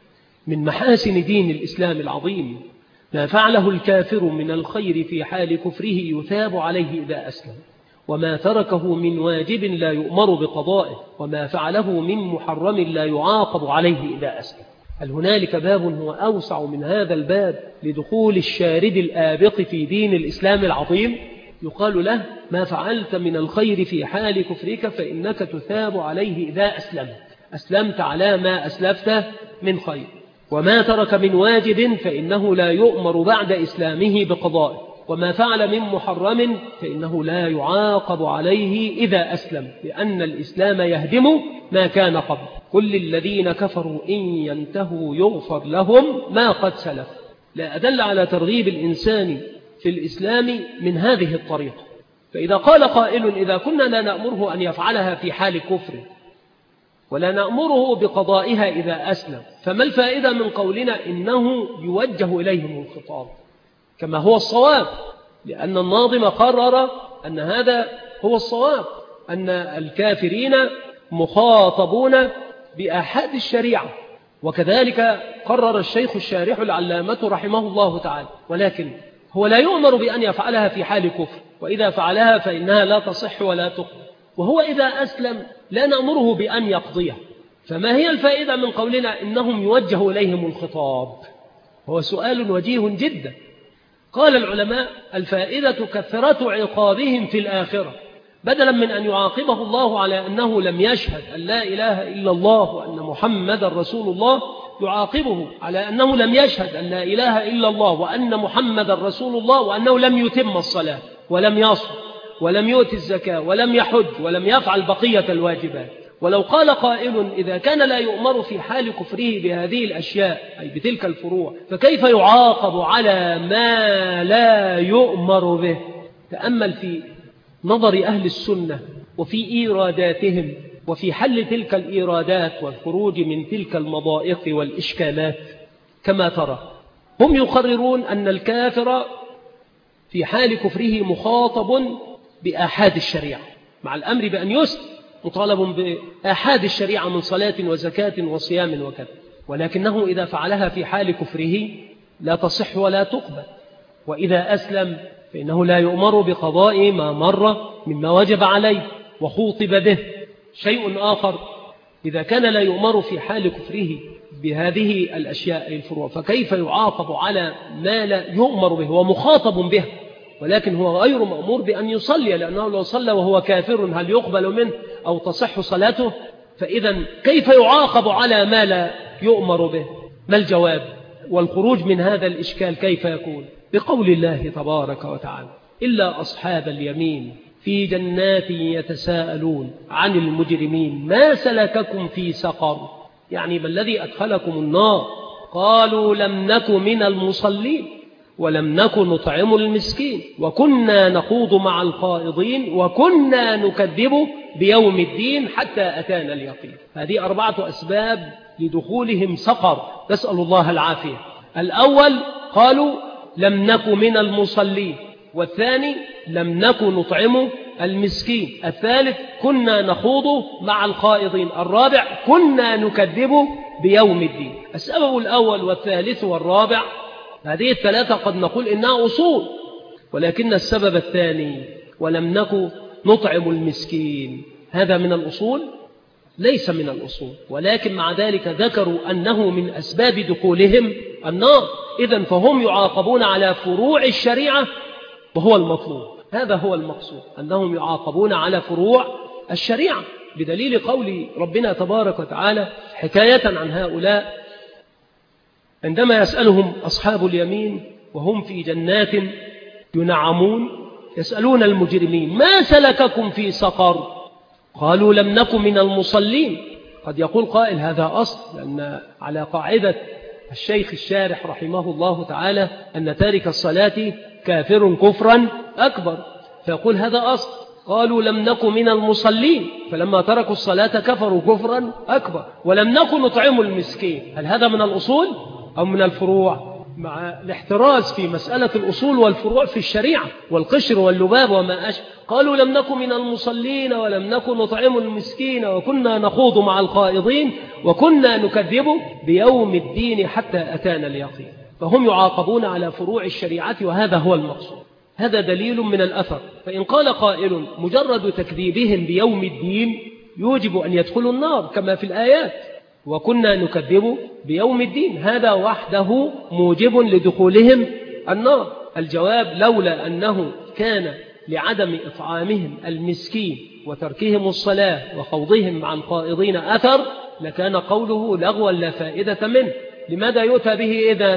من محاسن دين الإسلام العظيم. ما فعله الكافر من الخير في حال كفره يثاب عليه إذا أسلم، وما تركه من واجب لا يؤمر بقضائه، وما فعله من محرم لا يعاقب عليه إذا أسلم. هل هنالك باب هو أوسع من هذا الباب لدخول الشارد الآبق في دين الإسلام العظيم؟ يقال له ما فعلت من الخير في حال كفرك فإنك تثاب عليه إذا أسلمت، أسلمت على ما أسلفت من خير. وما ترك من واجب فإنه لا يؤمر بعد إسلامه بقضائه، وما فعل من محرم فإنه لا يعاقب عليه إذا أسلم، لأن الإسلام يهدم ما كان قبل. كل الذين كفروا إن ينتهوا يغفر لهم ما قد سلف. لا أدل على ترغيب الإنسان في الإسلام من هذه الطريقة. فإذا قال قائل إذا كنا لا نأمره أن يفعلها في حال كفر ولا نأمره بقضائها إذا أسلم، فما الفائدة من قولنا إنه يوجه إليهم الخطاب كما هو الصواب؟ لأن الناظم قرر أن هذا هو الصواب، أن الكافرين مخاطبون بآحاد الشريعة. وكذلك قرر الشيخ الشارح العلامة رحمه الله تعالى. ولكن هو لا يؤمر بأن يفعلها في حال كفر، وإذا فعلها فإنها لا تصح ولا تقبل. وهو إذا أسلم لا نأمره بأن يقضيها، فما هي الفائدة من قولنا إنهم يوجه إليهم الخطاب؟ هو سؤال وجيه جدا. قال العلماء الفائدة كثرة عقابهم في الآخرة، بدلا من أن يعاقبه الله على أنه لم يشهد أن لا إله إلا الله وأن محمد رسول الله، يعاقبه على أنه لم يشهد أن لا إله إلا الله وأن محمد رسول الله وأنه لم يتم الصلاة ولم يصم ولم يؤتي الزكاة ولم يحج ولم يفعل بقية الواجبات. ولو قال قائل إذا كان لا يؤمر في حال كفره بهذه الأشياء أي بتلك الفروع، فكيف يعاقب على ما لا يؤمر به؟ تأمل في نظر أهل السنة وفي إيراداتهم وفي حل تلك الإيرادات والخروج من تلك المضائق والإشكالات. كما ترى هم يقررون أن الكافر في حال كفره مخاطب بآحاد الشريعة، مع الأمر بأن يسلم مطالب بآحاد الشريعة من صلاة وزكاة وصيام وكذا، ولكنه إذا فعلها في حال كفره لا تصح ولا تقبل. وإذا أسلم فإنه لا يؤمر بقضاء ما مر مما وجب عليه وخوطب به. شيء آخر، إذا كان لا يؤمر في حال كفره بهذه الأشياء الفروع، فكيف يعاقب على ما لا يؤمر به ومخاطب به، ولكن هو غير مأمور بأن يصلي، لأنه لو صلى وهو كافر هل يقبل منه أو تصح صلاته؟ فإذا كيف يعاقب على ما لا يؤمر به؟ ما الجواب؟ والخروج من هذا الإشكال كيف يكون؟ بقول الله تبارك وتعالى إلا أصحاب اليمين في جنات يتساءلون عن المجرمين ما سلككم في سقر، يعني ما الذي أدخلكم النار؟ قالوا لم نك من المصلين ولم نك نطعم المسكين وكنا نخوض مع الخائضين وكنا نكذب بيوم الدين حتى أتانا اليقين. هذه أربعة أسباب لدخولهم سقر، نسأل الله العافية. الأول قالوا لم نك من المصلين، والثاني لم نك نطعم المسكين، الثالث كنا نخوض مع الخائضين، الرابع كنا نكذب بيوم الدين. السبب الأول والثالث والرابع هذه الثلاثة قد نقول إنها أصول، ولكن السبب الثاني ولم نك نطعم المسكين هذا من الأصول؟ ليس من الأصول، ولكن مع ذلك ذكروا أنه من أسباب دخولهم النار. إذن فهم يعاقبون على فروع الشريعة وهو المطلوب، هذا هو المقصود، أنهم يعاقبون على فروع الشريعة، بدليل قول ربنا تبارك وتعالى حكاية عن هؤلاء عندما يسألهم أصحاب اليمين وهم في جنات ينعمون يسألون المجرمين ما سلككم في سقر؟ قالوا لم نك من المصلين. قد يقول قائل هذا أصل، لأن على قاعدة الشيخ الشارح رحمه الله تعالى أن تارك الصلاة كافر كفرا أكبر، فيقول هذا أصل. قالوا لم نك من المصلين، فلما تركوا الصلاة كفروا كفرا أكبر. ولم نك نطعم المسكين، هل هذا من الأصول أو من الفروع؟ مع الاحتراز في مسألة الأصول والفروع في الشريعة والقشر واللباب وما أشبه. قالوا لم نك من المصلين ولم نك نطعم المسكين وكنا نخوض مع الخائضين وكنا نكذب بيوم الدين حتى أتانا اليقين. فهم يعاقبون على فروع الشريعة وهذا هو المقصود. هذا دليل من الأثر. فإن قال قائل مجرد تكذيبهم بيوم الدين يوجب أن يدخلوا النار كما في الآيات وكنا نكذب بيوم الدين، هذا وحده موجب لدخولهم النار. الجواب لولا أنه كان لعدم إطعامهم المسكين وتركهم الصلاة وخوضهم مع الخائضين أثر لكان قوله لغوا لا فائدة منه. لماذا يؤتى به إذن؟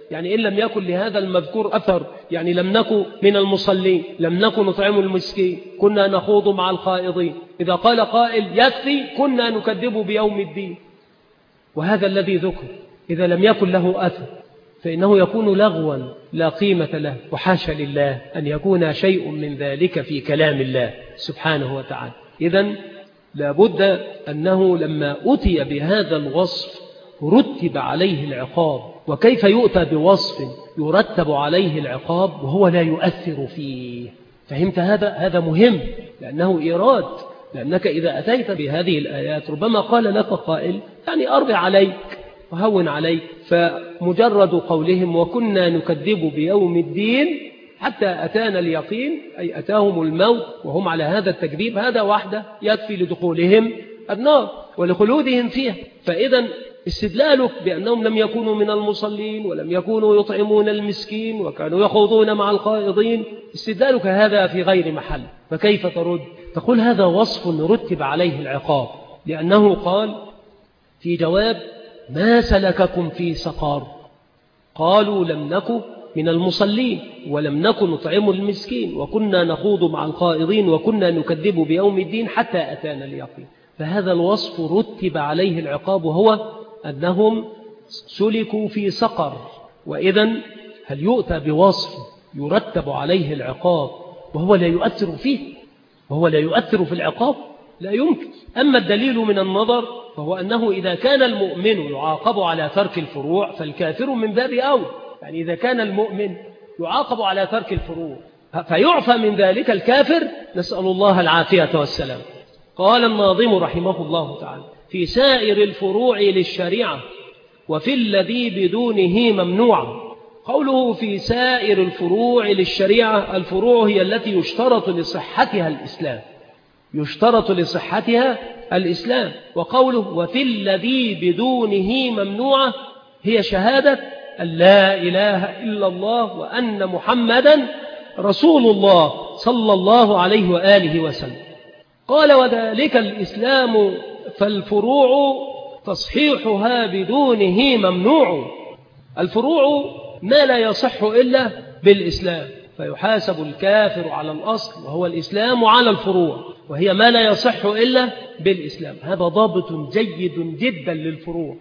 يعني إن لم يكن لهذا المذكور أثر، يعني لم نكن من المصلين، لم نكن نطعم المسكين، كنا نخوض مع الخائضين، إذا قال قائل يكفي كنا نكذب بيوم الدين. وهذا الذي ذكر إذا لم يكن له أثر فإنه يكون لغوا لا قيمة له، وحاشا لله أن يكون شيء من ذلك في كلام الله سبحانه وتعالى. إذن لابد أنه لما أتي بهذا الوصف رتب عليه العقاب. وكيف يؤتى بوصف يرتب عليه العقاب وهو لا يؤثر فيه؟ فهمت هذا؟ هذا مهم لأنه إيراد، لأنك إذا أتيت بهذه الآيات ربما قال لك قائل يعني أرضي عليك وهون عليك، فمجرد قولهم وكنا نكذب بيوم الدين حتى أتانا اليقين، أي أتاهم الموت وهم على هذا التكذيب، هذا وحده يكفي لدخولهم النار ولخلودهم فيها. فإذا استدلالك بأنهم لم يكونوا من المصلين ولم يكونوا يطعمون المسكين وكانوا يخوضون مع الخائضين، استدلالك هذا في غير محل. فكيف ترد؟ تقول هذا وصف رتب عليه العقاب، لأنه قال في جواب ما سلككم في سقر؟ قالوا لم نكن من المصلين ولم نكن نطعم المسكين وكنا نخوض مع الخائضين وكنا نكذب بيوم الدين حتى أتانا اليقين. فهذا الوصف رتب عليه العقاب وهو أنهم سلكوا في سقر. وإذن هل يؤتى بوصف يرتب عليه العقاب وهو لا يؤثر فيه، وهو لا يؤثر في العقاب؟ لا يمكن. أما الدليل من النظر فهو أنه إذا كان المؤمن يعاقب على ترك الفروع فالكافر من باب أولى. يعني إذا كان المؤمن يعاقب على ترك الفروع فيعفى من ذلك الكافر، نسأل الله العافية والسلام. قال الناظم رحمه الله تعالى في سائر الفروع للشريعة وفي الذي بدونه ممنوع. قوله في سائر الفروع للشريعة، الفروع هي التي يشترط لصحتها الإسلام، يشترط لصحتها الإسلام. وقوله وفي الذي بدونه ممنوع هي شهادة أن لا إله إلا الله وأن محمدا رسول الله صلى الله عليه وآله وسلم. قال وذلك الإسلام فالفروع تصحيحها بدونه ممنوع. الفروع ما لا يصح إلا بالإسلام، فيحاسب الكافر على الأصل وهو الإسلام على الفروع، وهي ما لا يصح إلا بالإسلام. هذا ضابط جيد جدا للفروع،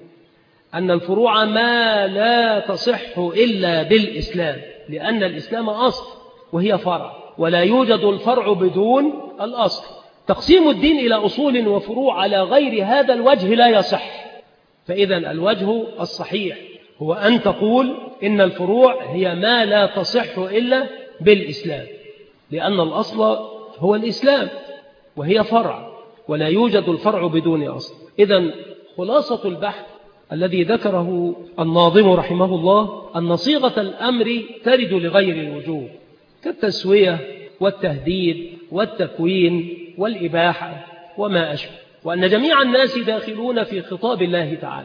أن الفروع ما لا تصح إلا بالإسلام، لأن الإسلام أصل وهي فرع، ولا يوجد الفرع بدون الأصل. تقسيم الدين إلى أصول وفروع على غير هذا الوجه لا يصح. فإذا الوجه الصحيح هو أن تقول إن الفروع هي ما لا تصح إلا بالإسلام، لأن الأصل هو الإسلام وهي فرع، ولا يوجد الفرع بدون أصل. إذن خلاصة البحث الذي ذكره الناظم رحمه الله أن صيغة الأمر ترد لغير الوجوب كالتسوية والتهديد والتكوين والإباحة وما أشبه، وأن جميع الناس داخلون في خطاب الله تعالى،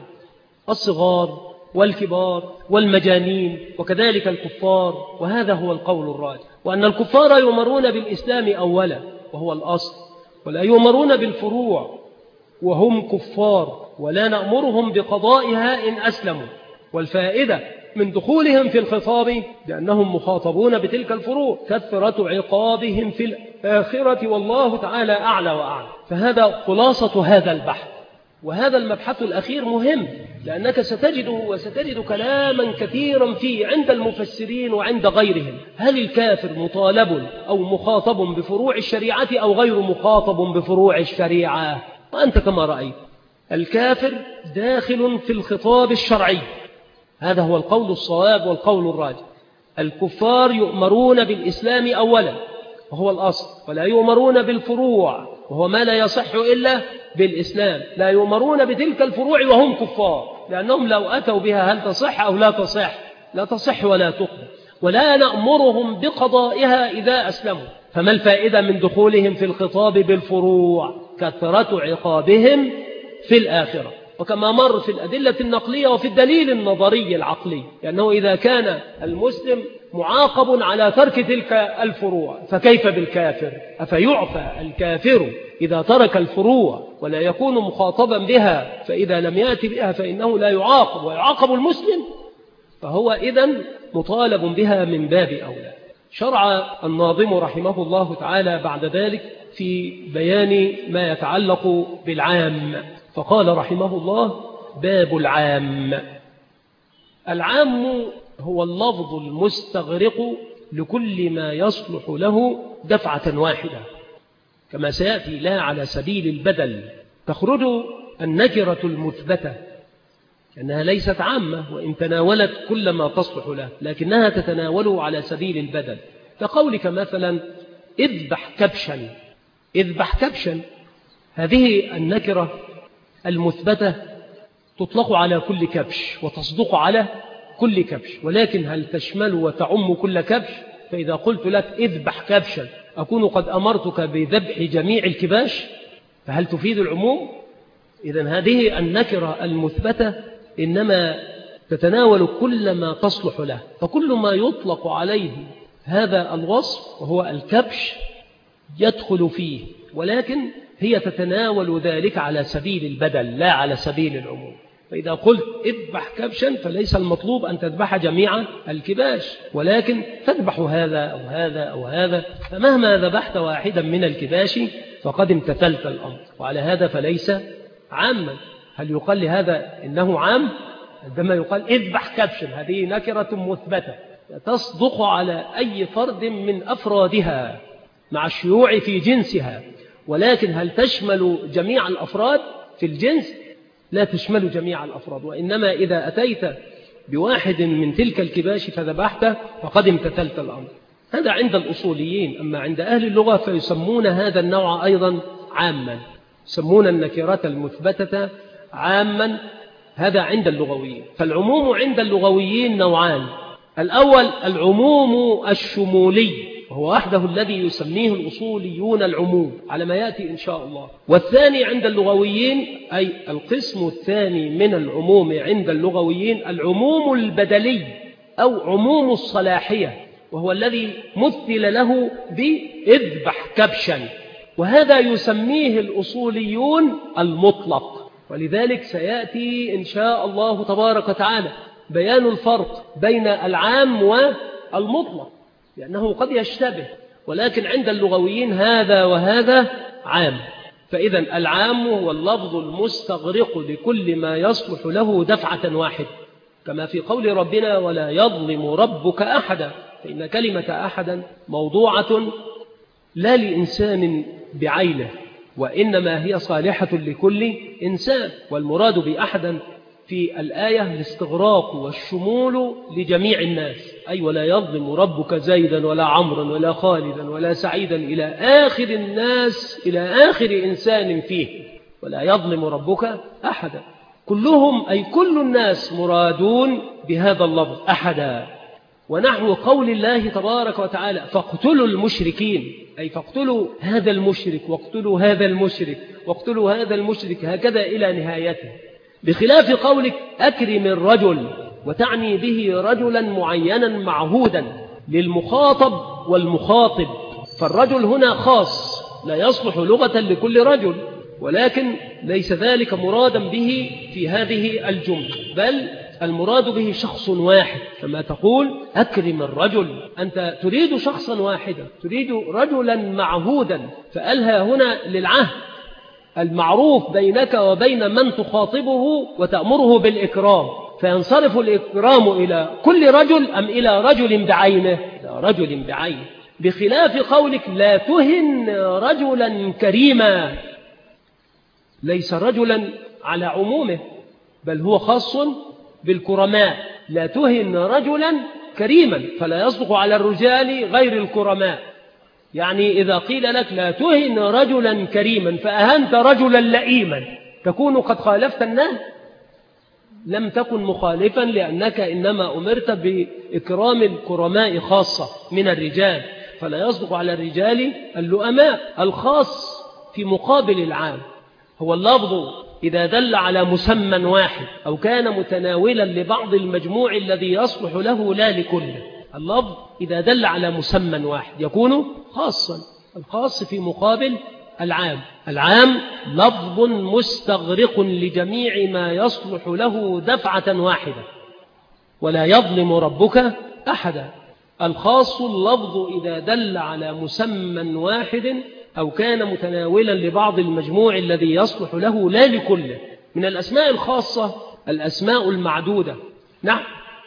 الصغار والكبار والمجانين وكذلك الكفار، وهذا هو القول الراجح. وأن الكفار يؤمرون بالإسلام أولا وهو الأصل، ولا يؤمرون بالفروع وهم كفار، ولا نأمرهم بقضائها إن أسلموا. والفائدة من دخولهم في الخطاب لأنهم مخاطبون بتلك الفروع كثرة عقابهم في الآخرة، والله تعالى أعلى وأعلى. فهذا خلاصة هذا البحث. وهذا المبحث الأخير مهم، لأنك ستجد وستجد كلاما كثيرا فيه عند المفسرين وعند غيرهم. هل الكافر مطالب أو مخاطب بفروع الشريعة أو غير مخاطب بفروع الشريعة؟ وأنت كما رأيت الكافر داخل في الخطاب الشرعي، هذا هو القول الصواب والقول الراجح. الكفار يؤمرون بالإسلام أولا وهو الأصل، ولا يؤمرون بالفروع وهو ما لا يصح إلا بالإسلام. لا يؤمرون بتلك الفروع وهم كفار، لأنهم لو أتوا بها هل تصح أو لا تصح؟ لا تصح ولا تقبل. ولا نأمرهم بقضائها إذا أسلموا. فما الفائدة من دخولهم في الخطاب بالفروع؟ كثرة عقابهم في الآخرة، وكما مر في الأدلة النقلية وفي الدليل النظري العقلي، لأنه إذا كان المسلم معاقب على ترك تلك الفروع فكيف بالكافر؟ أفيعفى الكافر إذا ترك الفروع ولا يكون مخاطبا بها، فإذا لم يأتي بها فإنه لا يعاقب ويعاقب المسلم؟ فهو إذن مطالب بها من باب أولى. شرع الناظم رحمه الله تعالى بعد ذلك في بيان ما يتعلق بالعام، فقال رحمه الله: باب العام. العام هو اللفظ المستغرق لكل ما يصلح له دفعة واحدة، كما سيأتي لا على سبيل البدل. تخرج النكرة المثبتة أنها ليست عامة وإن تناولت كل ما تصلح له، لكنها تتناوله على سبيل البدل. كقولك مثلا: اذبح كبشا. اذبح كبشا، هذه النكرة المثبتة تطلق على كل كبش وتصدق على كل كبش، ولكن هل تشمل وتعم كل كبش؟ فإذا قلت لك اذبح كبشا أكون قد أمرتك بذبح جميع الكباش، فهل تفيد العموم؟ إذن هذه النكرة المثبتة إنما تتناول كل ما تصلح له، فكل ما يطلق عليه هذا الوصف وهو الكبش يدخل فيه، ولكن هي تتناول ذلك على سبيل البدل لا على سبيل العموم. فإذا قلت اذبح كبشا فليس المطلوب أن تذبح جميع الكباش، ولكن تذبح هذا أو هذا أو هذا، فمهما ذبحت واحدا من الكباش فقد امتثلت الأمر، وعلى هذا فليس عاما. هل يقال لهذا إنه عام؟ عندما يقال اذبح كبشا، هذه نكرة مثبتة تصدق على أي فرد من أفرادها مع الشيوع في جنسها، ولكن هل تشمل جميع الأفراد في الجنس؟ لا تشمل جميع الأفراد، وإنما إذا أتيت بواحد من تلك الكباش فذبحته فقد امتثلت الأمر. هذا عند الأصوليين. أما عند أهل اللغة فيسمون هذا النوع أيضا عاما، يسمون النكرة المثبتة عاما، هذا عند اللغويين. فالعموم عند اللغويين نوعان: الأول العموم الشمولي، وهو وحده الذي يسميه الأصوليون العموم على ما يأتي إن شاء الله. والثاني عند اللغويين، أي القسم الثاني من العموم عند اللغويين، العموم البدلي أو عموم الصلاحية، وهو الذي مثل له بإذبح كبشا، وهذا يسميه الأصوليون المطلق. ولذلك سيأتي إن شاء الله تبارك وتعالى بيان الفرق بين العام والمطلق، لأنه قد يشتبه، ولكن عند اللغويين هذا وهذا عام. فإذا العام هو اللفظ المستغرق لكل ما يصلح له دفعة واحدة، كما في قول ربنا: ولا يظلم ربك أحدا، فإن كلمة أحدا موضوعة لا لإنسان بعينه، وإنما هي صالحة لكل إنسان، والمراد بأحدا في الآية الاستغراق والشمول لجميع الناس، أي ولا يظلم ربك زيدا ولا عمرا ولا خالدا ولا سعيدا إلى آخر الناس، إلى آخر إنسان فيه، ولا يظلم ربك أحدا. كلهم أي كل الناس مرادون بهذا اللفظ أحدا. ونحو قول الله تبارك وتعالى: فاقتلوا المشركين، أي فاقتلوا هذا المشرك واقتلوا هذا المشرك واقتلوا هذا المشرك، هكذا إلى نهايته. بخلاف قولك أكرم الرجل، وتعني به رجلا معينا معهودا للمخاطب والمخاطب، فالرجل هنا خاص لا يصلح لغة لكل رجل، ولكن ليس ذلك مرادا به في هذه الجملة، بل المراد به شخص واحد، كما تقول أكرم الرجل، أنت تريد شخصا واحدا، تريد رجلا معهودا، فألها هنا للعهد المعروف بينك وبين من تخاطبه وتأمره بالإكرام، فينصرف الإكرام إلى كل رجل أم إلى رجل بعينه؟ إلى رجل بعينه. بخلاف قولك لا تهن رجلا كريما، ليس رجلا على عمومه، بل هو خاص بالكرماء. لا تهن رجلا كريما، فلا يصدق على الرجال غير الكرماء. يعني إذا قيل لك لا تهن رجلا كريما فأهنت رجلا لئيما، تكون قد خالفت النهي؟ لم تكن مخالفا، لأنك إنما أمرت بإكرام الكرماء خاصة من الرجال، فلا يصدق على الرجال اللؤماء. الخاص في مقابل العام هو اللفظ إذا دل على مسمى واحد أو كان متناولا لبعض المجموع الذي يصلح له لا لكله. اللفظ إذا دل على مسمى واحد يكون خاصا، الخاص في مقابل العام. العام لفظ مستغرق لجميع ما يصلح له دفعة واحدة، ولا يظلم ربك أحدا. الخاص اللفظ إذا دل على مسمى واحد أو كان متناولا لبعض المجموع الذي يصلح له لا لكله. من الأسماء الخاصة الأسماء المعدودة، نعم،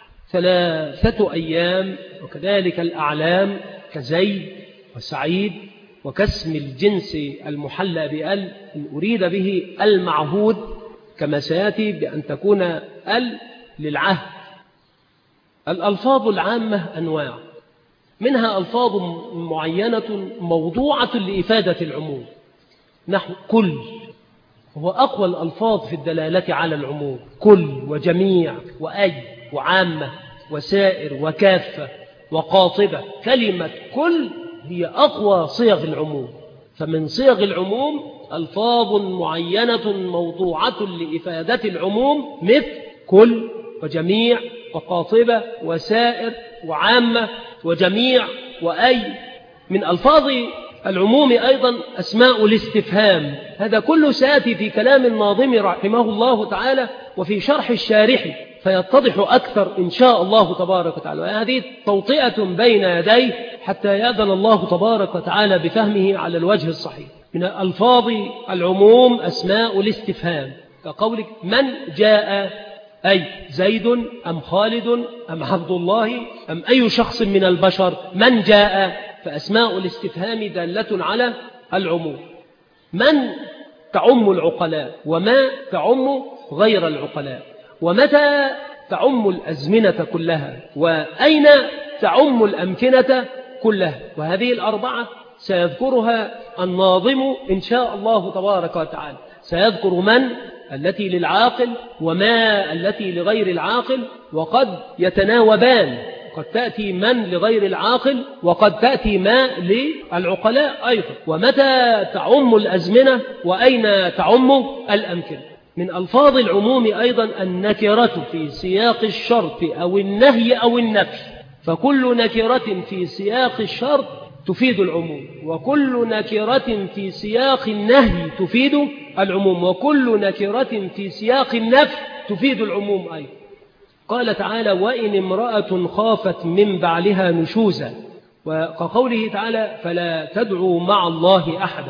ثلاثة أيام، وكذلك الأعلام كزيد وسعيد، وكاسم الجنس المحلى بأل إن أريد به المعهود كما سيأتي بأن تكون أل للعهد. الألفاظ العامة أنواع، منها ألفاظ معينة موضوعة لإفادة العموم، نحو كل، وهو أقوى الألفاظ في الدلالة على العموم، كل وجميع وأي وعامة وسائر وكافة وقاطبة. كلمة كل هي أقوى صيغ العموم. فمن صيغ العموم ألفاظ معينة موضوعة لإفادة العموم مثل كل وجميع وقاطبة وسائر وعامة وجميع وأي. من ألفاظ العموم أيضا أسماء الاستفهام، هذا كله سيأتي في كلام الناظم رحمه الله تعالى وفي شرح الشارح فيتضح أكثر إن شاء الله تبارك وتعالى. وهذه توطئة بين يديه حتى يأذن الله تبارك وتعالى بفهمه على الوجه الصحيح. من ألفاظ العموم أسماء الاستفهام كقولك من جاء، أي زيد أم خالد أم عبد الله أم أي شخص من البشر، من جاء، فأسماء الاستفهام دالة على العموم. من تعم العقلاء، وما تعم غير العقلاء، ومتى تعم الأزمنة كلها، وأين تعم الأمكنة كلها. وهذه الأربعة سيذكرها الناظم إن شاء الله تبارك وتعالى. سيذكر من التي للعاقل، وما التي لغير العاقل، وقد يتناوبان، قد تأتي من لغير العاقل وقد تأتي ما للعقلاء أيضا. ومتى تعم الأزمنة، وأين تعم الأمكنة. من ألفاظ العموم أيضا النكرة في سياق الشرط أو النهي أو النفي، فكل نكرة في سياق الشرط تفيد العموم، وكل نكرة في سياق النهي تفيد العموم، وكل نكرة في سياق النفي تفيد العموم أيضا. قال تعالى وإن امرأة خافت من بعلها نشوزا، وكقوله تعالى فلا تدعوا مع الله أحدا.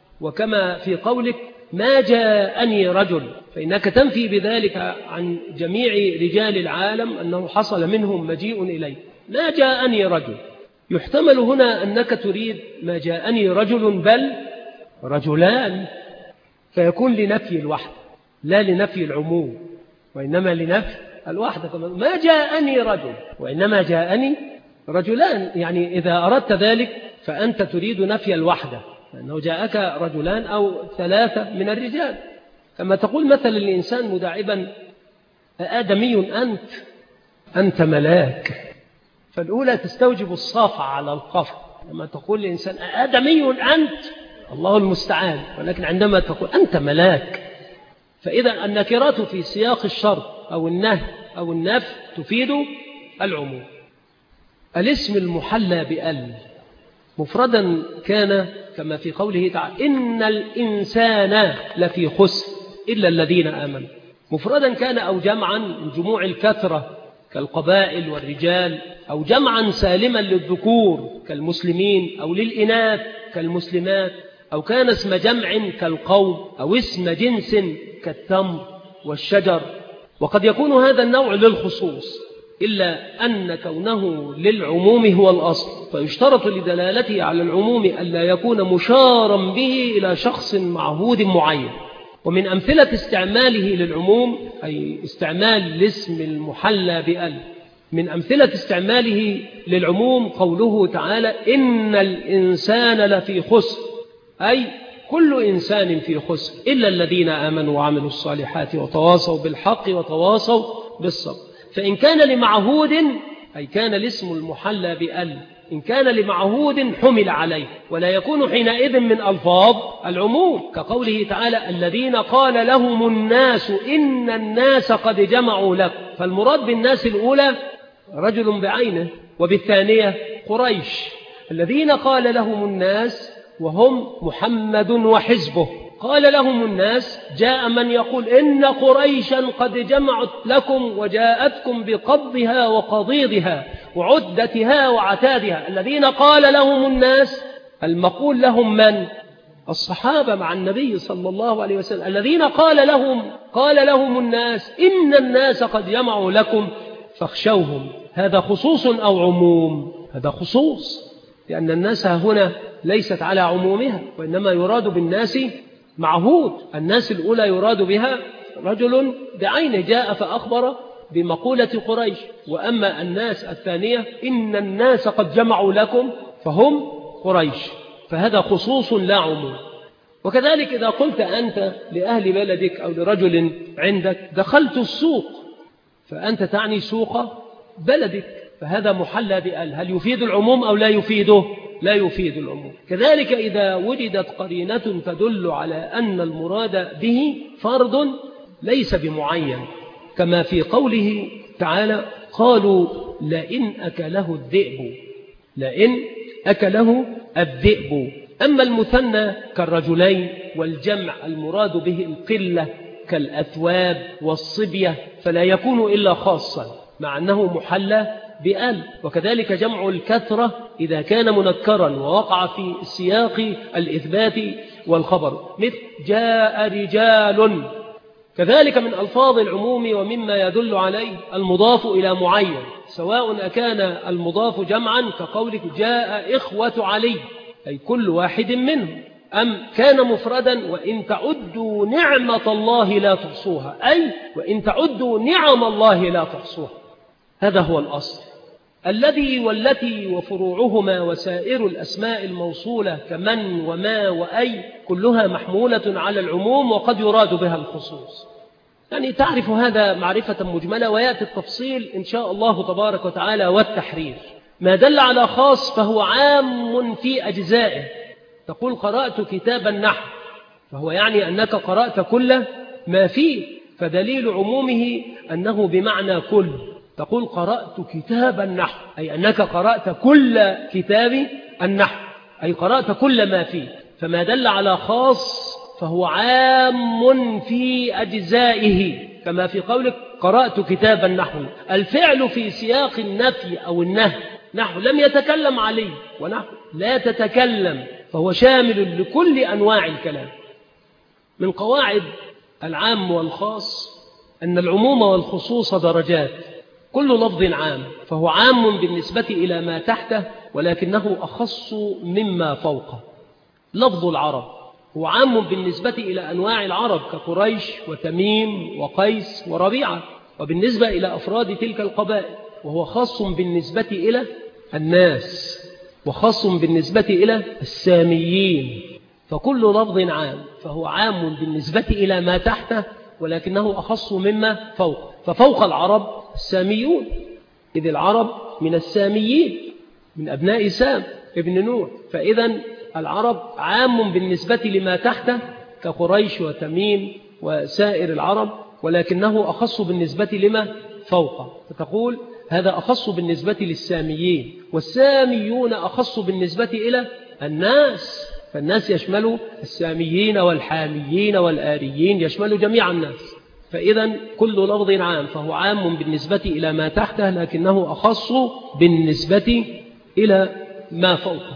وكما في قولك ما جاءني رجل، فإنك تنفي بذلك عن جميع رجال العالم أنه حصل منهم مجيء إليه. ما جاءني رجل، يحتمل هنا أنك تريد ما جاءني رجل بل رجلان، فيكون لنفي الوحدة لا لنفي العموم، وإنما لنفي الوحدة. ما جاءني رجل وإنما جاءني رجلان، يعني إذا أردت ذلك فأنت تريد نفي الوحدة، لأنه جاءك رجلان أو ثلاثة من الرجال. كما تقول مثلا الإنسان مداعبا آدمي أنت، أنت ملاك، فالأولى تستوجب الصافع على القفا. لما تقول الإنسان آدمي أنت، الله المستعان، ولكن عندما تقول أنت ملاك، فإذا النكرات في سياق الشرط أو النهي أو النفي تفيد العموم. الاسم المحلى بأل مفردا كان كما في قوله تعالى إن الإنسان لفي خسر إلا الذين آمنوا، مفردا كان أو جمعا من جموع الكثرة كالقبائل والرجال، أو جمعا سالما للذكور كالمسلمين، أو للإناث كالمسلمات، أو كان اسم جمع كالقوم، أو اسم جنس كالتمر والشجر. وقد يكون هذا النوع للخصوص إلا أن كونه للعموم هو الأصل، فيشترط لدلالته على العموم ألا يكون مشارا به إلى شخص معهود معين. ومن أمثلة استعماله للعموم أي استعمال الاسم المحلى بأل، من أمثلة استعماله للعموم قوله تعالى إن الإنسان لفي خسر، أي كل إنسان في خسر إلا الذين آمنوا وعملوا الصالحات وتواصوا بالحق وتواصوا بالصبر. فإن كان لمعهود أي كان الاسم المحلى بأل، إن كان لمعهود حمل عليه، ولا يكون حينئذ من ألفاظ العموم، كقوله تعالى الذين قال لهم الناس إن الناس قد جمعوا لكم، فالمراد بالناس الأولى رجل بعينه، وبالثانية قريش. الذين قال لهم الناس وهم محمد وحزبه، قال لهم الناس، جاء من يقول إن قريشا قد جمعت لكم وجاءتكم بقبضها وقضيضها وعدتها وعتادها. الذين قال لهم الناس المقول لهم من؟ الصحابة مع النبي صلى الله عليه وسلم. الذين قال لهم قال لهم الناس إن الناس قد جمعوا لكم فاخشوهم. هذا خصوص أو عموم؟ هذا خصوص، لأن الناس هنا ليست على عمومها، وإنما يراد بالناس معهود. الناس الأولى يراد بها رجل بعينه جاء فأخبر بمقولة قريش، وأما الناس الثانية إن الناس قد جمعوا لكم فهم قريش، فهذا خصوص لا عموم. وكذلك إذا قلت أنت لأهل بلدك أو لرجل عندك دخلت السوق، فأنت تعني سوق بلدك، فهذا محلى بأل. هل يفيد العموم أو لا يفيده؟ لا يفيد العموم. كذلك إذا وجدت قرينة تدل على أن المراد به فرد ليس بمعين، كما في قوله تعالى قالوا لئن أكله الذئب، لئن أكله الذئب. أما المثنى كالرجلين والجمع المراد به القلة كالأثواب والصبية فلا يكون إلا خاصا مع أنه محلى بأل. وكذلك جمع الكثرة إذا كان منكرا ووقع في سياق الإثبات والخبر، مثل جاء رجال. كذلك من ألفاظ العموم ومما يدل عليه المضاف إلى معين، سواء أكان المضاف جمعا كقولك جاء إخوة علي، أي كل واحد منهم، أم كان مفردا وإن تعدوا نعمة الله لا تحصوها، أي وإن تعدوا نعم الله لا تحصوها. هذا هو الأصل الذي والتي وفروعهما وسائر الأسماء الموصولة كمن وما وأي كلها محمولة على العموم وقد يراد بها الخصوص. يعني تعرف هذا معرفة مجملة، ويأتي التفصيل إن شاء الله تبارك وتعالى والتحرير. ما دل على خاص فهو عام في أجزائه. تقول قرأت كتاب النحو، فهو يعني أنك قرأت كل ما فيه، فدليل عمومه أنه بمعنى كل. تقول قرأت كتاب النحو، أي أنك قرأت كل كتاب النحو، أي قرأت كل ما فيه. فما دل على خاص فهو عام في أجزائه، كما في قولك قرأت كتاب النحو. الفعل في سياق النفي أو النهي، نحو لم يتكلم عليه ونحو لا تتكلم، فهو شامل لكل أنواع الكلام. من قواعد العام والخاص أن العموم والخصوص درجات. كل لفظ عام فهو عام بالنسبة إلى ما تحته، ولكنه أخص مما فوقه. لفظ العرب هو عام بالنسبة إلى أنواع العرب كقريش وتميم وقيس وربيعة، وبالنسبة إلى أفراد تلك القبائل، وهو خاص بالنسبة إلى الناس وخاص بالنسبة إلى الساميين. فكل لفظ عام فهو عام بالنسبة إلى ما تحته، ولكنه أخص مما فوق. ففوق العرب الساميون، إذ العرب من الساميين من أبناء سام ابن نوح، فإذا العرب عام بالنسبة لما تحته كقريش وتميم وسائر العرب، ولكنه أخص بالنسبة لما فوقه. فتقول هذا أخص بالنسبة للساميين، والساميون أخص بالنسبة إلى الناس، فالناس يشمل الساميين والحاميين والآريين، يشمل جميع الناس. فإذا كل لفظ عام فهو عام بالنسبة إلى ما تحته، لكنه أخص بالنسبة إلى ما فوقه.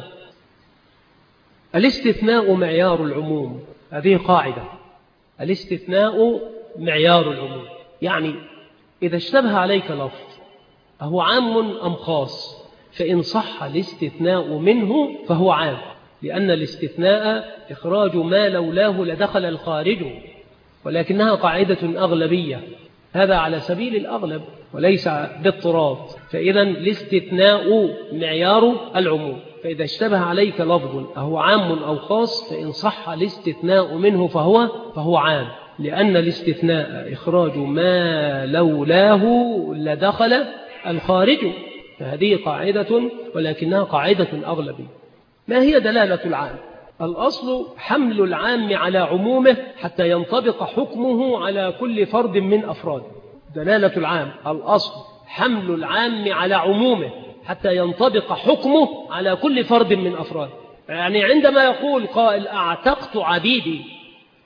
الاستثناء معيار العموم، هذه قاعدة. الاستثناء معيار العموم، يعني إذا اشتبه عليك لفظ أهو عام أم خاص، فإن صح الاستثناء منه فهو عام، لأن الاستثناء إخراج ما لولاه لدخل الخارج، ولكنها قاعدة أغلبية، هذا على سبيل الأغلب وليس باضطراد. فإذا الاستثناء معيار العموم، فإذا اشتبه عليك لفظ أهو عام أو خاص، فإن صح الاستثناء منه فهو فهو عام، لأن الاستثناء إخراج ما لولاه لدخل الخارج. فهذه قاعدة ولكنها قاعدة أغلبية. ما هي دلالة العام؟ الأصل حمل العام على عمومه حتى ينطبق حكمه على كل فرد من أفراده. دلالة العام الأصل حمل العام على عمومه حتى ينطبق حكمه على كل فرد من أفراده. يعني عندما يقول قائل أعتقت عبيدي،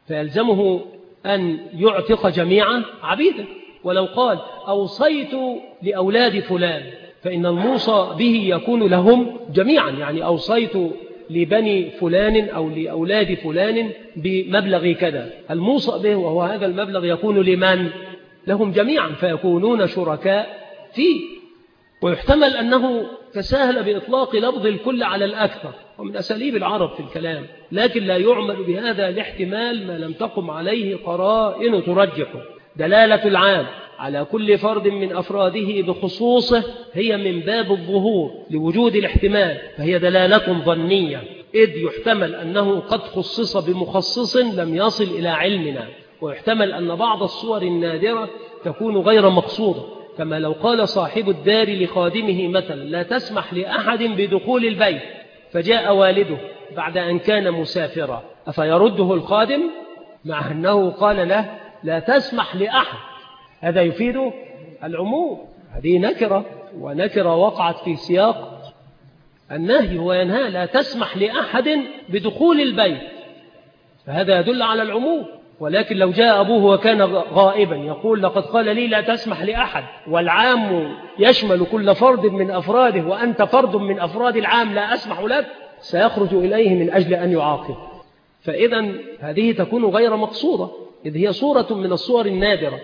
فيلزمه أن يعتق جميع عبيده. ولو قال أوصيت لأولاد فلان فإن الموصى به يكون لهم جميعا، يعني أوصيت لبني فلان أو لأولاد فلان بمبلغ كذا، الموصى به وهو هذا المبلغ يكون لمن؟ لهم جميعا، فيكونون شركاء فيه. ويحتمل أنه تساهل بإطلاق لفظ الكل على الأكثر، ومن أساليب العرب في الكلام، لكن لا يعمل بهذا الاحتمال ما لم تقم عليه قرائن ترجحه. دلالة العام على كل فرد من أفراده بخصوصه هي من باب الظهور لوجود الاحتمال، فهي دلالة ظنية، إذ يحتمل أنه قد خصص بمخصص لم يصل إلى علمنا، ويحتمل أن بعض الصور النادرة تكون غير مقصودة، كما لو قال صاحب الدار لخادمه مثلا لا تسمح لأحد بدخول البيت، فجاء والده بعد أن كان مسافرا، أفيرده الخادم مع أنه قال له لا تسمح لأحد؟ هذا يفيد العموم. هذه نكرة، ونكرة وقعت في سياق النهي، هو ينهى لا تسمح لأحد بدخول البيت، فهذا يدل على العموم. ولكن لو جاء أبوه وكان غائبا يقول لقد قال لي لا تسمح لأحد، والعام يشمل كل فرد من أفراده وأنت فرد من أفراد العام لا أسمح لك، سيخرج إليه من أجل أن يعاقب. فإذا هذه تكون غير مقصودة، إذ هي صورة من الصور النادرة.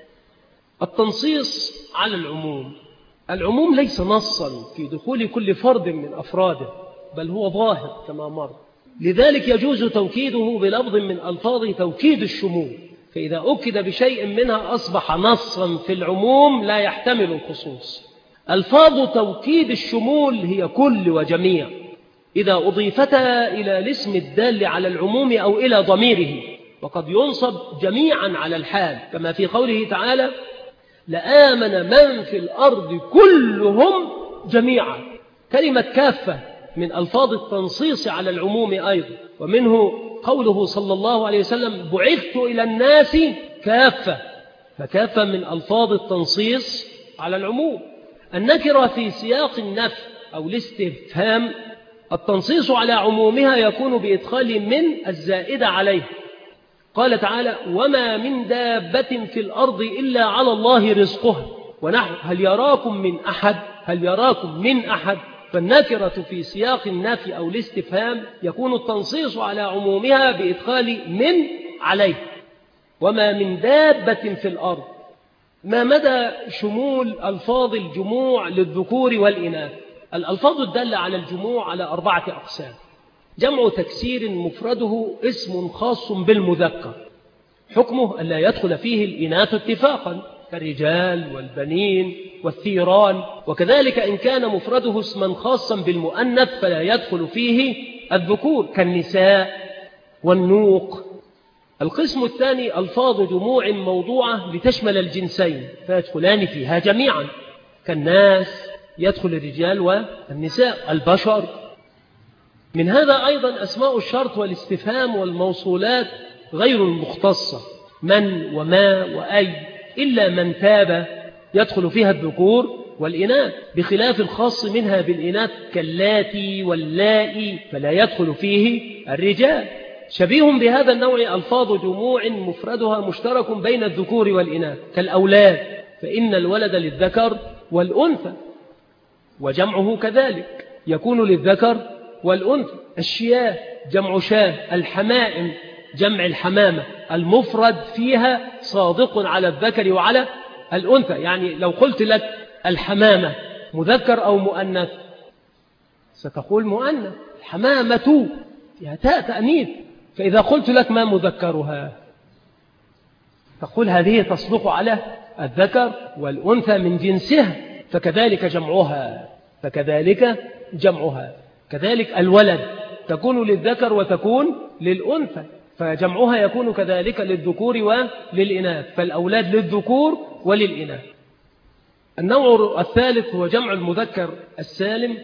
التنصيص على العموم، العموم ليس نصا في دخول كل فرد من أفراده، بل هو ظاهر كما مر، لذلك يجوز توكيده بلفظ من ألفاظ توكيد الشمول، فإذا أكد بشيء منها أصبح نصا في العموم لا يحتمل الخصوص. ألفاظ توكيد الشمول هي كل وجميع، إذا أضيفتا إلى الاسم الدال على العموم أو إلى ضميره، وقد ينصب جميعا على الحال، كما في قوله تعالى لآمن من في الأرض كلهم جميعا. كلمة كافة من ألفاظ التنصيص على العموم أيضا، ومنه قوله صلى الله عليه وسلم بعثت إلى الناس كافة، فكافة من ألفاظ التنصيص على العموم. النكرة في سياق النفي أو الاستفهام التنصيص على عمومها يكون بإدخال من الزائدة عليه. قال تعالى وما من دابة في الأرض إلا على الله رزقها، ونحو هل يراكم من أحد، هل يراكم من أحد. فالنكرة في سياق النفي أو الاستفهام يكون التنصيص على عمومها بإدخال من عليه. وما من دابة في الأرض، ما مدى شمول ألفاظ الجموع للذكور والإناث؟ الألفاظ الدالة على الجموع على أربعة أقسام. جمع تكسير مفرده اسم خاص بالمذكر، حكمه ألا يدخل فيه الإناث اتفاقا كالرجال والبنين والثيران، وكذلك إن كان مفرده اسما خاصا بالمؤنث فلا يدخل فيه الذكور كالنساء والنوق. القسم الثاني ألفاظ جموع موضوعة لتشمل الجنسين فيدخلان فيها جميعا كالناس، يدخل الرجال والنساء، البشر. من هذا أيضا أسماء الشرط والاستفهام والموصولات غير المختصة، من وما وأي، إلا من تاب يدخل فيها الذكور والإناث، بخلاف الخاص منها بالإناث كاللاتي واللائي فلا يدخل فيه الرجال. شبيه بهذا النوع ألفاظ جموع مفردها مشترك بين الذكور والإناث كالأولاد، فإن الولد للذكر والأنثى، وجمعه كذلك يكون للذكر والأنثى. الشياه جمع شاه، الحمائم جمع الحمامة، المفرد فيها صادق على الذكر وعلى الأنثى. يعني لو قلت لك الحمامة مذكر أو مؤنث ستقول مؤنث، الحمامة فيها تاء تأنيث. فإذا قلت لك ما مذكرها تقول هذه تصدق على الذكر والأنثى من جنسها، فكذلك جمعها فكذلك جمعها. كذلك الولد تكون للذكر وتكون للأنثى، فجمعها يكون كذلك للذكور وللإناث، فالأولاد للذكور وللإناث. النوع الثالث هو جمع المذكر السالم.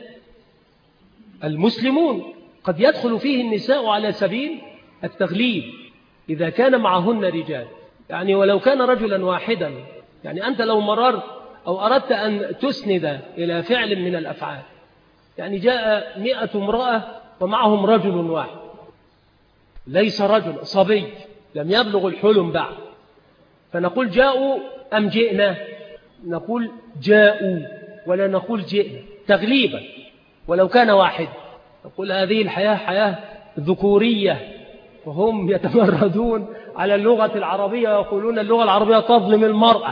المسلمون قد يدخل فيه النساء على سبيل التغليب إذا كان معهن رجال، يعني ولو كان رجلا واحدا، يعني أنت لو مررت أو أردت أن تسند إلى فعل من الأفعال، يعني جاء مئة امرأة ومعهم رجل واحد، ليس رجل صبي، لم يبلغ الحلم بعد، فنقول جاءوا أم جئنا؟ نقول جاءوا ولا نقول جئنا تغليبا ولو كان واحد. نقول هذه الحياة حياة ذكورية، وهم يتمردون على اللغة العربية ويقولون اللغة العربية تظلم المرأة.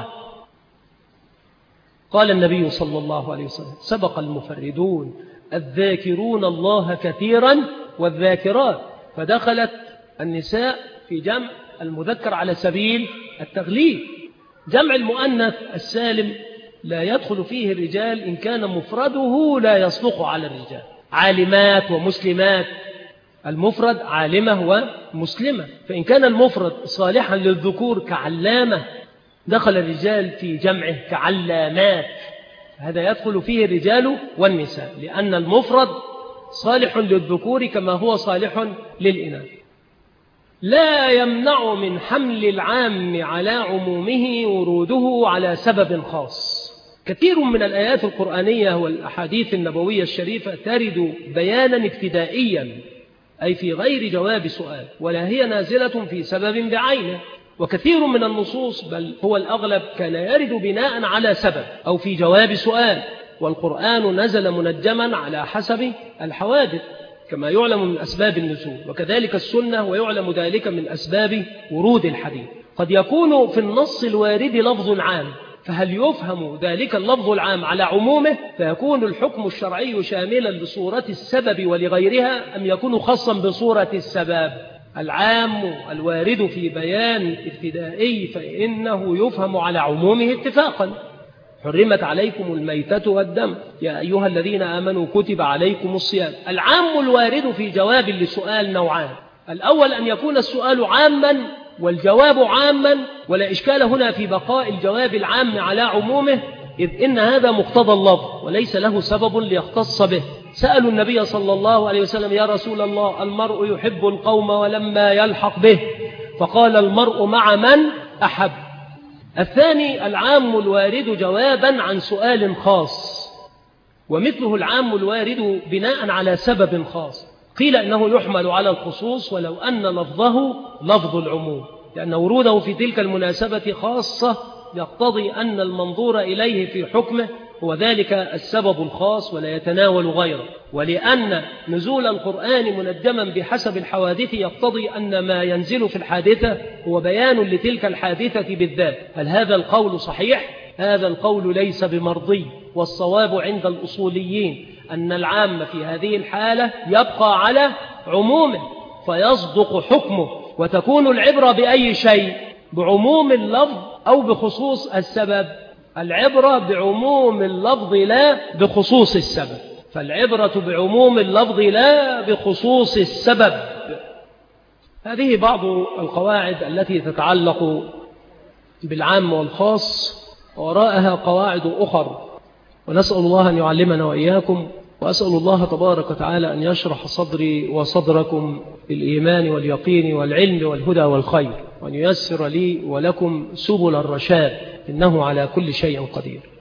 قال النبي صلى الله عليه وسلم: سبق المفردون الذاكرون الله كثيرا والذاكرات، فدخلت النساء في جمع المذكر على سبيل التغليب. جمع المؤنث السالم لا يدخل فيه الرجال إن كان مفرده لا يصدق على الرجال. عالمات ومسلمات، المفرد عالمة ومسلمة، فإن كان المفرد صالحا للذكور كعلامة دخل الرجال في جمعه كعلامات، هذا يدخل فيه الرجال والنساء، لأن المفرد صالح للذكور كما هو صالح للإناث. لا يمنع من حمل العام على عمومه وروده على سبب خاص. كثير من الآيات القرآنية والأحاديث النبوية الشريفة ترد بيانا ابتدائيا، أي في غير جواب سؤال، ولا هي نازلة في سبب بعينه. وكثير من النصوص بل هو الأغلب كان يرد بناء على سبب أو في جواب سؤال، والقرآن نزل منجما على حسب الحوادث كما يعلم من أسباب النزول، وكذلك السنة ويعلم ذلك من أسباب ورود الحديث. قد يكون في النص الوارد لفظ عام، فهل يفهم ذلك اللفظ العام على عمومه فيكون الحكم الشرعي شاملا لصورة السبب ولغيرها، أم يكون خاصا بصورة السبب؟ العام الوارد في بيان ابتدائي فإنه يفهم على عمومه اتفاقا. حرمت عليكم الميتة والدم يا أيها الذين آمنوا كتب عليكم الصيام. العام الوارد في جواب لسؤال نوعان: الأول أن يكون السؤال عاما والجواب عاما، ولا إشكال هنا في بقاء الجواب العام على عمومه، إذ إن هذا مقتضى اللفظ وليس له سبب ليختص به. سألوا النبي صلى الله عليه وسلم: يا رسول الله، المرء يحب القوم ولما يلحق به، فقال: المرء مع من أحب. الثاني العام الوارد جوابا عن سؤال خاص، ومثله العام الوارد بناء على سبب خاص. قيل إنه يحمل على الخصوص ولو أن لفظه لفظ العموم، لأن وروده في تلك المناسبة خاصة يقتضي أن المنظور إليه في حكمه هو ذلك السبب الخاص ولا يتناول غيره، ولأن نزول القرآن منجما بحسب الحوادث يقتضي أن ما ينزل في الحادثة هو بيان لتلك الحادثة بالذات. هل هذا القول صحيح؟ هذا القول ليس بمرضي، والصواب عند الأصوليين أن العام في هذه الحالة يبقى على عمومه فيصدق حكمه، وتكون العبرة بأي شيء؟ بعموم اللفظ أو بخصوص السبب؟ العبرة بعموم اللفظ لا بخصوص السبب، فالعبرة بعموم اللفظ لا بخصوص السبب. هذه بعض القواعد التي تتعلق بالعام والخاص، وراءها قواعد أخرى، ونسأل الله أن يعلمنا وإياكم، وأسأل الله تبارك وتعالى أن يشرح صدري وصدركم بالإيمان واليقين والعلم والهدى والخير، وأن ييسر لي ولكم سبل الرشاد، إنه على كل شيء قدير.